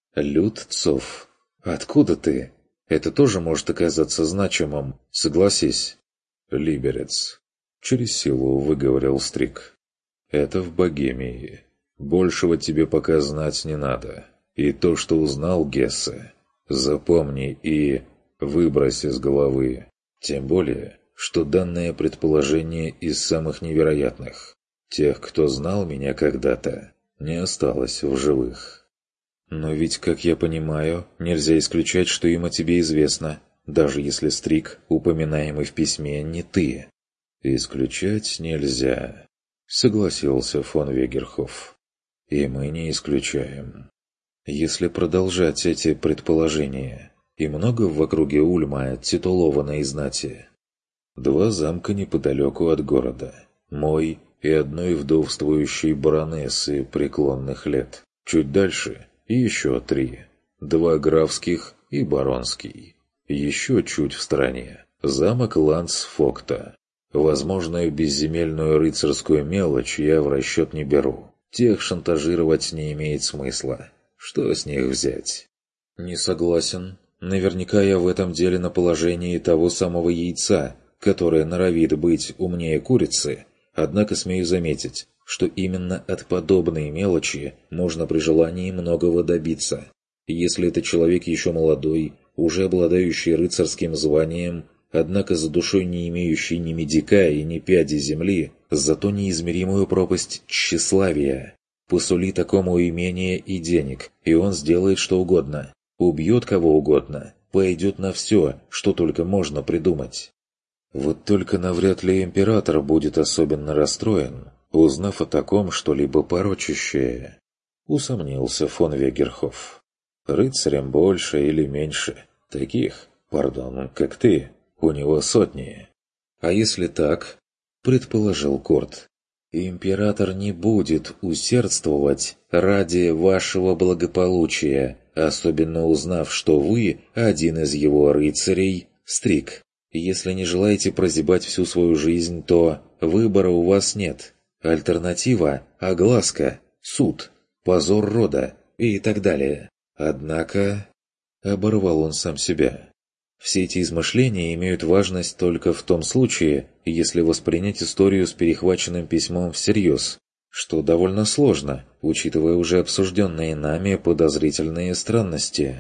Люцов? Откуда ты? Это тоже может оказаться значимым, согласись. Либерец. Через силу выговорил Стрик. Это в Богемии. Большего тебе пока знать не надо. И то, что узнал Гессе, запомни и выбрось из головы. Тем более, что данное предположение из самых невероятных. Тех, кто знал меня когда-то, не осталось в живых. Но ведь, как я понимаю, нельзя исключать, что им о тебе известно, даже если Стрик, упоминаемый в письме, не ты. Исключать нельзя, согласился фон Вегерхоф. И мы не исключаем. Если продолжать эти предположения, и много в округе Ульма титулованной знати. Два замка неподалеку от города. Мой и одной вдовствующей баронессы преклонных лет. Чуть дальше еще три. Два графских и баронский. Еще чуть в стороне замок Лансфокта. Возможную безземельную рыцарскую мелочь я в расчет не беру. Тех шантажировать не имеет смысла. Что с них взять? Не согласен. Наверняка я в этом деле на положении того самого яйца, которое норовит быть умнее курицы, однако смею заметить, что именно от подобной мелочи можно при желании многого добиться. Если это человек еще молодой, уже обладающий рыцарским званием, однако за душой не имеющий ни медика и ни пяди земли, зато неизмеримую пропасть тщеславия. Посули такому имение и денег, и он сделает что угодно. Убьет кого угодно, пойдет на все, что только можно придумать. Вот только навряд ли император будет особенно расстроен, узнав о таком что-либо порочащее. Усомнился фон Вегерхоф. Рыцарям больше или меньше. Таких, пардон, как ты, у него сотни. А если так, предположил Корт, император не будет усердствовать ради вашего благополучия, особенно узнав, что вы один из его рыцарей, Стрик. Если не желаете прозябать всю свою жизнь, то выбора у вас нет. Альтернатива – огласка, суд, позор рода и так далее. Однако, оборвал он сам себя. Все эти измышления имеют важность только в том случае, если воспринять историю с перехваченным письмом всерьез, что довольно сложно, учитывая уже обсужденные нами подозрительные странности.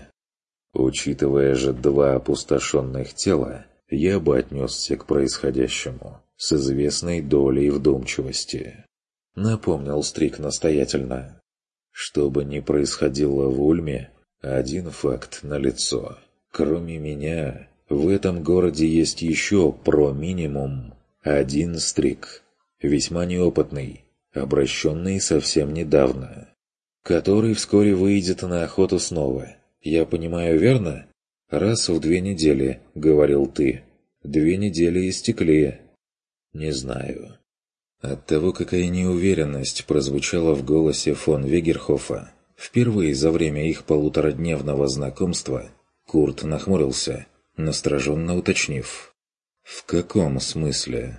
Учитывая же два опустошенных тела, я бы отнесся к происходящему с известной долей вдумчивости. Напомнил Стрик настоятельно. Что бы ни происходило в Ульме, один факт налицо. Кроме меня, в этом городе есть еще про минимум один Стрик, весьма неопытный, обращенный совсем недавно, который вскоре выйдет на охоту снова. Я понимаю верно? Раз в две недели, говорил ты. Две недели истекли. Не знаю. От того, какая неуверенность прозвучала в голосе фон Вегерхофа, впервые за время их полуторадневного знакомства, Курт нахмурился, настороженно уточнив. «В каком смысле?»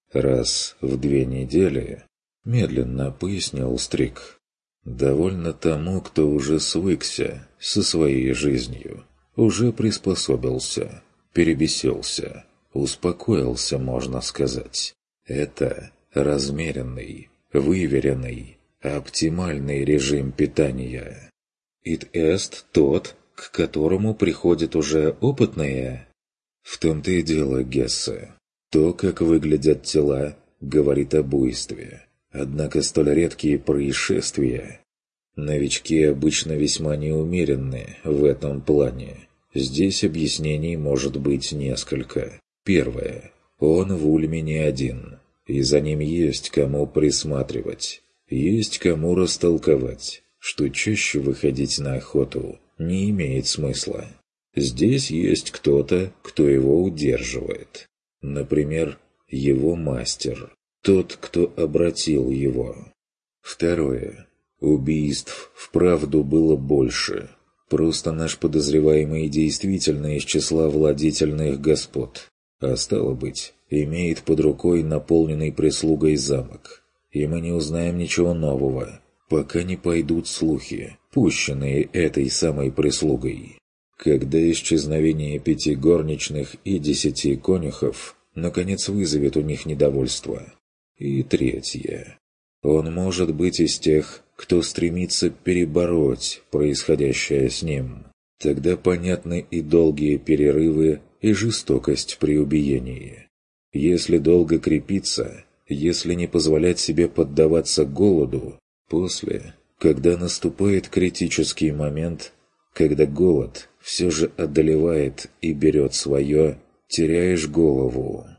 «Раз в две недели», — медленно пояснил Стрик. «Довольно тому, кто уже свыкся со своей жизнью, уже приспособился, перебесился, успокоился, можно сказать. Это размеренный, выверенный, оптимальный режим питания. Ит эст тот, к которому приходят уже опытные. В том-то и дело, Гессе. То, как выглядят тела, говорит о буйстве. Однако столь редкие происшествия. Новички обычно весьма неумеренны в этом плане. Здесь объяснений может быть несколько. Первое. Он в Ульме не один, и за ним есть кому присматривать. Есть кому растолковать, что чаще выходить на охоту не имеет смысла. Здесь есть кто-то, кто его удерживает. Например, его мастер, тот, кто обратил его. Второе. Убийств вправду было больше. Просто наш подозреваемый действительно из числа владетельных господ. А стало быть, имеет под рукой наполненный прислугой замок. И мы не узнаем ничего нового, пока не пойдут слухи, пущенные этой самой прислугой. Когда исчезновение пяти горничных и десяти конюхов наконец вызовет у них недовольство. И третье. Он может быть из тех, кто стремится перебороть происходящее с ним. Тогда понятны и долгие перерывы, и жестокость при убиении. Если долго крепиться, если не позволять себе поддаваться голоду, после, когда наступает критический момент, когда голод все же одолевает и берет свое, теряешь голову.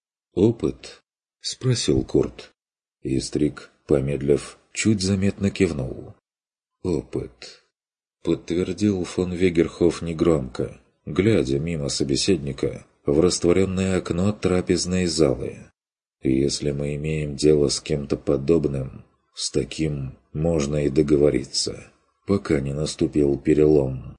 «Опыт?» — спросил Курт. Истрик, помедлив, чуть заметно кивнул. «Опыт», — подтвердил фон Вегерхоф негромко, глядя мимо собеседника в растворенное окно трапезной залы. «Если мы имеем дело с кем-то подобным, с таким можно и договориться, пока не наступил перелом».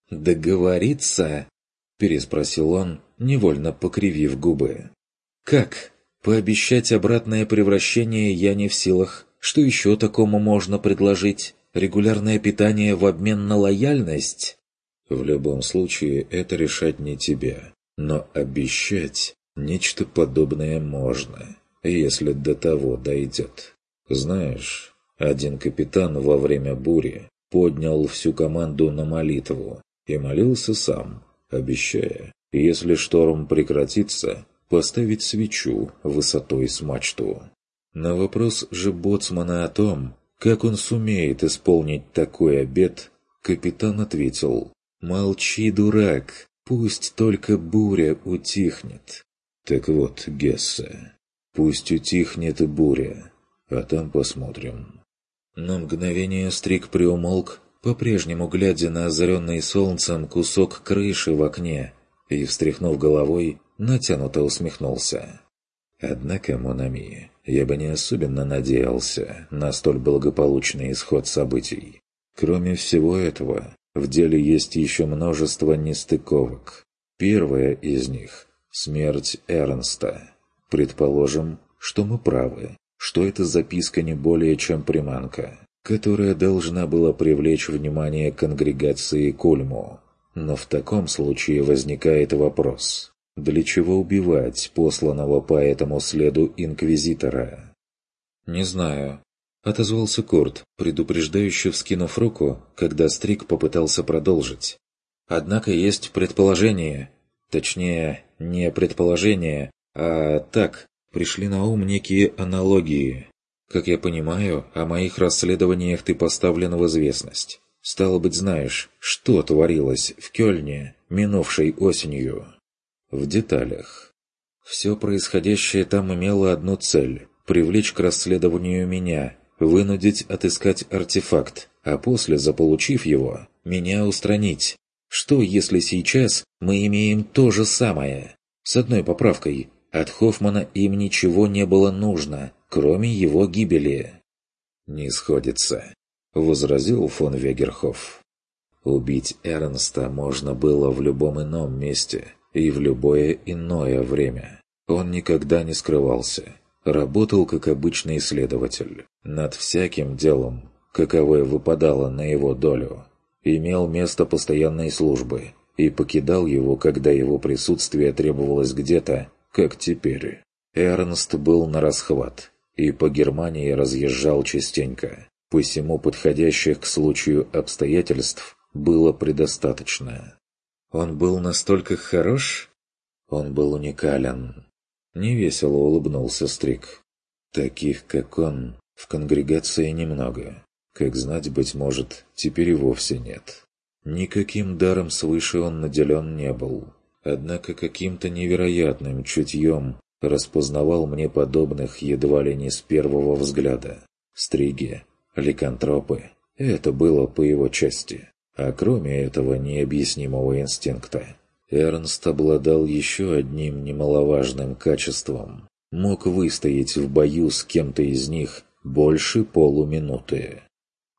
«Договориться?» — переспросил он, невольно покривив губы. «Как? Пообещать обратное превращение я не в силах. Что еще такому можно предложить? Регулярное питание в обмен на лояльность?» «В любом случае, это решать не тебе. Но обещать нечто подобное можно, если до того дойдет. Знаешь, один капитан во время бури поднял всю команду на молитву и молился сам, обещая, если шторм прекратится, поставить свечу высотой с мачту. На вопрос же боцмана о том, как он сумеет исполнить такой обет, капитан ответил: «Молчи, дурак, пусть только буря утихнет». Так вот, Гессе, пусть утихнет буря, а там посмотрим. На мгновение Стрик приумолк, по-прежнему глядя на озаренный солнцем кусок крыши в окне, и, встряхнув головой, натянуто усмехнулся. Однако, Монами, я бы не особенно надеялся на столь благополучный исход событий. Кроме всего этого, в деле есть еще множество нестыковок. Первая из них – смерть Эрнста. Предположим, что мы правы, что эта записка не более чем приманка, которая должна была привлечь внимание конгрегации Кульму. Но в таком случае возникает вопрос: для чего убивать посланного по этому следу инквизитора? «Не знаю», — отозвался Курт, предупреждающе вскинув руку, когда Стрик попытался продолжить. «Однако есть предположение, точнее, не предположение, а так, пришли на ум некие аналогии. Как я понимаю, о моих расследованиях ты поставлен в известность. Стало быть, знаешь, что творилось в Кёльне минувшей осенью?» В деталях. Все происходящее там имело одну цель – привлечь к расследованию меня, вынудить отыскать артефакт, а после, заполучив его, меня устранить. Что, если сейчас мы имеем то же самое? С одной поправкой – от Хоффмана им ничего не было нужно, кроме его гибели. «Не сходится», – возразил фон Вегерхоф. «Убить Эрнста можно было в любом ином месте и в любое иное время. Он никогда не скрывался, работал как обычный следователь над всяким делом, каковое выпадало на его долю, имел место постоянной службы и покидал его, когда его присутствие требовалось где-то, как теперь. Эрнст был нарасхват и по Германии разъезжал частенько, посему подходящих к случаю обстоятельств было предостаточно. Он был настолько хорош? Он был уникален. Невесело улыбнулся Стрик. Таких, как он, в конгрегации немного. Как знать, быть может, теперь и вовсе нет. Никаким даром свыше он наделен не был. Однако каким-то невероятным чутьем распознавал мне подобных едва ли не с первого взгляда. Стриги, ликантропы — это было по его части. А кроме этого необъяснимого инстинкта, Эрнст обладал еще одним немаловажным качеством. Мог выстоять в бою с кем-то из них больше полуминуты.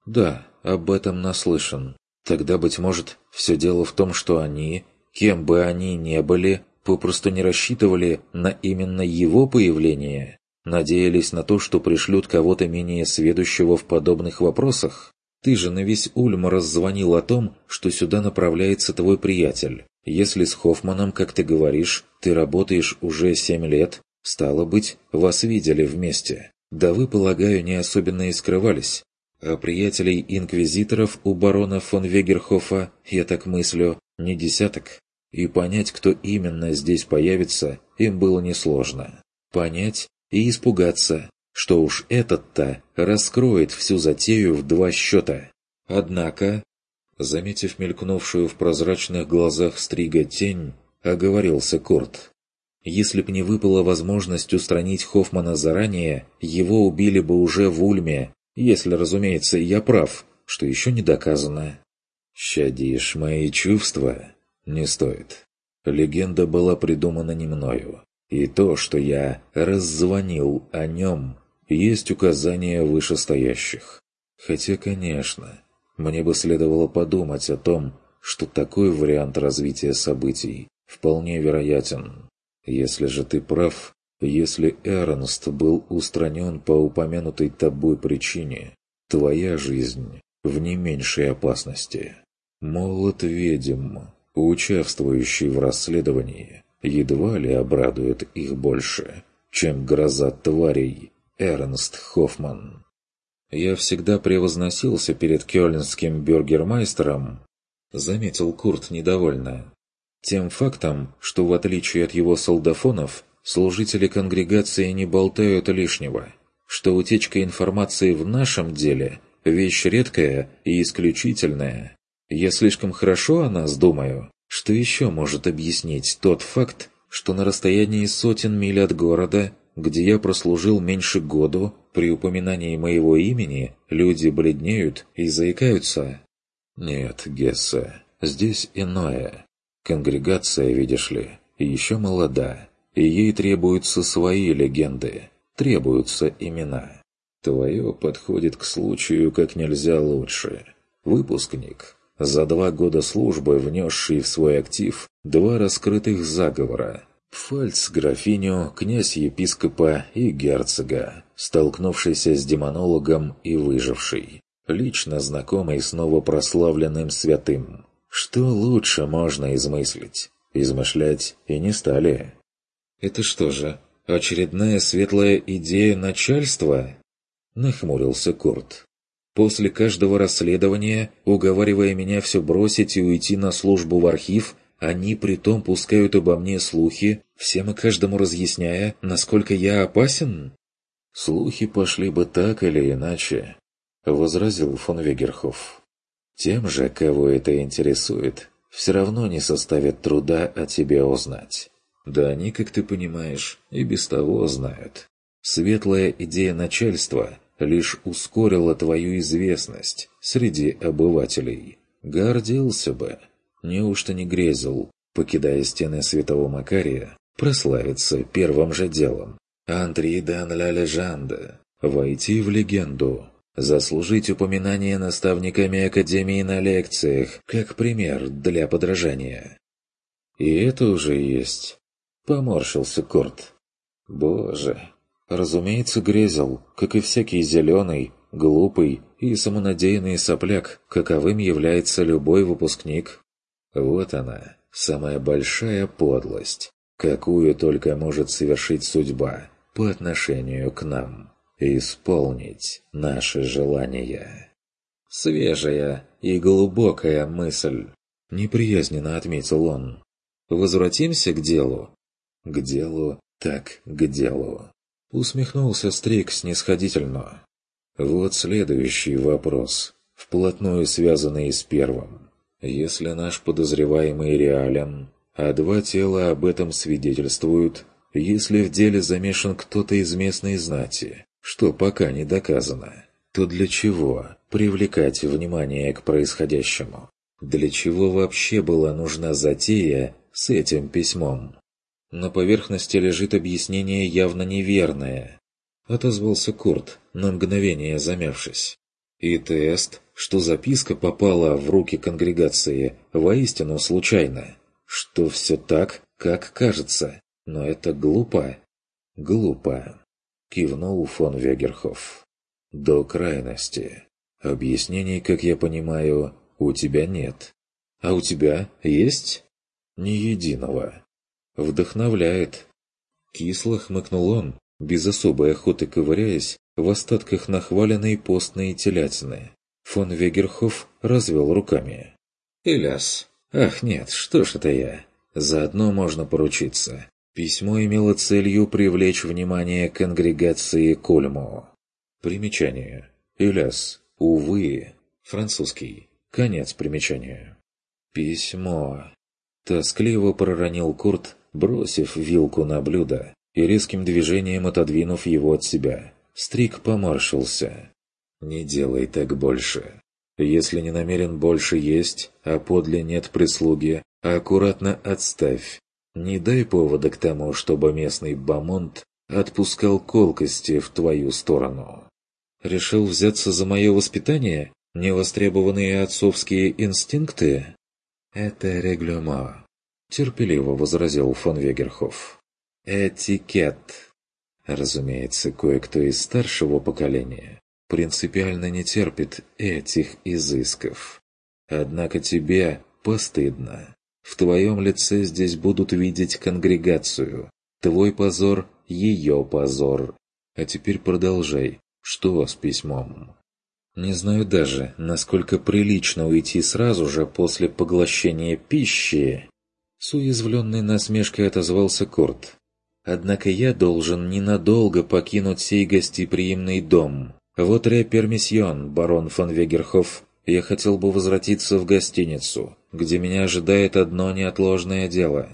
Да, об этом наслышан. Тогда, быть может, все дело в том, что они, кем бы они ни были, попросту не рассчитывали на именно его появление, надеялись на то, что пришлют кого-то менее сведущего в подобных вопросах. Ты же на весь Ульм раззвонил о том, что сюда направляется твой приятель. Если с Хоффманом, как ты говоришь, ты работаешь уже семь лет, стало быть, вас видели вместе. Да вы, полагаю, не особенно и скрывались. А приятелей-инквизиторов у барона фон Вегерхофа, я так мыслю, не десяток. И понять, кто именно здесь появится, им было несложно. Понять и испугаться, что уж этот-то раскроет всю затею в два счета. Однако, заметив мелькнувшую в прозрачных глазах Стрига тень, оговорился Курт. Если б не выпала возможность устранить Хоффмана заранее, его убили бы уже в Ульме, если, разумеется, я прав, что еще не доказано. «Щадишь мои чувства?» «Не стоит. Легенда была придумана не мною. И то, что я раззвонил о нем, есть указание вышестоящих. Хотя, конечно, мне бы следовало подумать о том, что такой вариант развития событий вполне вероятен. Если же ты прав, если Эрнст был устранен по упомянутой тобой причине, твоя жизнь в не меньшей опасности. Молот ведьм, участвующий в расследовании, едва ли обрадует их больше, чем гроза тварей Эрнст Хоффман. Я всегда превозносился перед кёльнским бюргермайстером, заметил Курт недовольно, тем фактом, что в отличие от его солдафонов, служители конгрегации не болтают лишнего, что утечка информации в нашем деле – вещь редкая и исключительная. Я слишком хорошо о нас думаю, что еще может объяснить тот факт, что на расстоянии сотен миль от города, где я прослужил меньше году, при упоминании моего имени люди бледнеют и заикаются. Нет, Гессе, здесь иное. Конгрегация, видишь ли, еще молода, и ей требуются свои легенды, требуются имена. Твое подходит к случаю как нельзя лучше. Выпускник, за два года службы внесший в свой актив два раскрытых заговора. Пфальц-графиню, князь-епископа и герцога, столкнувшийся с демонологом и выживший, лично знакомый с новопрославленным святым. Что лучше можно измыслить? Измышлять и не стали. «Это что же, очередная светлая идея начальства?» — нахмурился Курт. «После каждого расследования, уговаривая меня все бросить и уйти на службу в архив, они притом пускают обо мне слухи, всем и каждому разъясняя, насколько я опасен?» «Слухи пошли бы так или иначе», — возразил фон Вегерхоф. «Тем же, кого это интересует, все равно не составит труда о тебе узнать. Да они, как ты понимаешь, и без того знают. Светлая идея начальства лишь ускорила твою известность среди обывателей. Гордился бы. Неужто не грезил, покидая стены святого Макария, прославиться первым же делом? Антри дан ля лежанда. Войти в легенду. Заслужить упоминание наставниками Академии на лекциях, как пример для подражания. И это уже есть. Поморщился Курт. Боже, разумеется, грезил, как и всякий зеленый, глупый и самонадеянный сопляк, каковым является любой выпускник. Вот она, самая большая подлость, какую только может совершить судьба по отношению к нам. Исполнить наши желания. Свежая и глубокая мысль, неприязненно отметил он. Возвратимся к делу. К делу, так к делу. Усмехнулся Стриг снисходительно. Вот следующий вопрос, вплотную связанный с первым. Если наш подозреваемый реален, а два тела об этом свидетельствуют, если в деле замешан кто-то из местной знати, что пока не доказано, то для чего привлекать внимание к происходящему? Для чего вообще была нужна затея с этим письмом? На поверхности лежит объяснение явно неверное, отозвался Курт, на мгновение замявшись. И тест, что записка попала в руки конгрегации воистину случайно. Что все так, как кажется. Но это глупо. Глупо. Кивнул фон Вегерхоф. До крайности. Объяснений, как я понимаю, у тебя нет. А у тебя есть? Ни единого. Вдохновляет. Кисло хмыкнул он, без особой охоты ковыряясь в остатках нахваленной постной телятины. Фон Вегерхоф развел руками. «Иляс, ах нет, что ж это я? Заодно можно поручиться. Письмо имело целью привлечь внимание конгрегации к Ульму». Примечание. Иляс, увы, французский. Конец примечания. «Письмо». Тоскливо проронил Курт, бросив вилку на блюдо и резким движением отодвинув его от себя. Стрик поморщился. «Не делай так больше. Если не намерен больше есть, а подле нет прислуги, аккуратно отставь. Не дай повода к тому, чтобы местный бамонт отпускал колкости в твою сторону». «Решил взяться за мое воспитание? Невостребованные отцовские инстинкты?» «Это регламент», — терпеливо возразил фон Вегерхоф. «Этикет». Разумеется, кое-кто из старшего поколения принципиально не терпит этих изысков. Однако тебе постыдно. В твоем лице здесь будут видеть конгрегацию. Твой позор — ее позор. А теперь продолжай. Что с письмом? Не знаю даже, насколько прилично уйти сразу же после поглощения пищи. С уязвленной насмешкой отозвался Курт. Однако я должен ненадолго покинуть сей гостеприимный дом. Вот репермиссион, барон фон Вегерхоф. Я хотел бы возвратиться в гостиницу, где меня ожидает одно неотложное дело.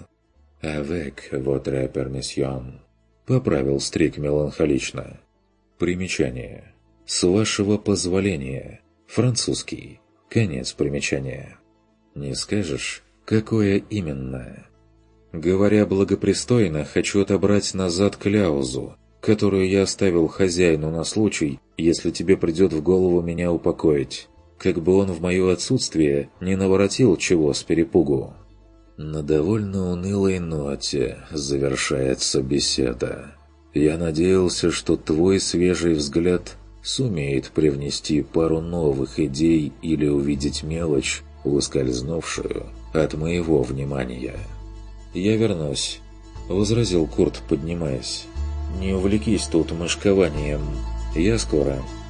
«Авек, вот репермиссион», — поправил Стрик меланхолично. Примечание. «С вашего позволения». Французский. Конец примечания. Не скажешь, какое именно? Говоря благопристойно, хочу отобрать назад кляузу, которую я оставил хозяину на случай, если тебе придет в голову меня упокоить, как бы он в мое отсутствие не наворотил чего с перепугу. На довольно унылой ноте завершается беседа. Я надеялся, что твой свежий взгляд сумеет привнести пару новых идей или увидеть мелочь, ускользнувшую от моего внимания. «Я вернусь», — возразил Курт, поднимаясь. «Не увлекись тут мышкованием. Я скоро».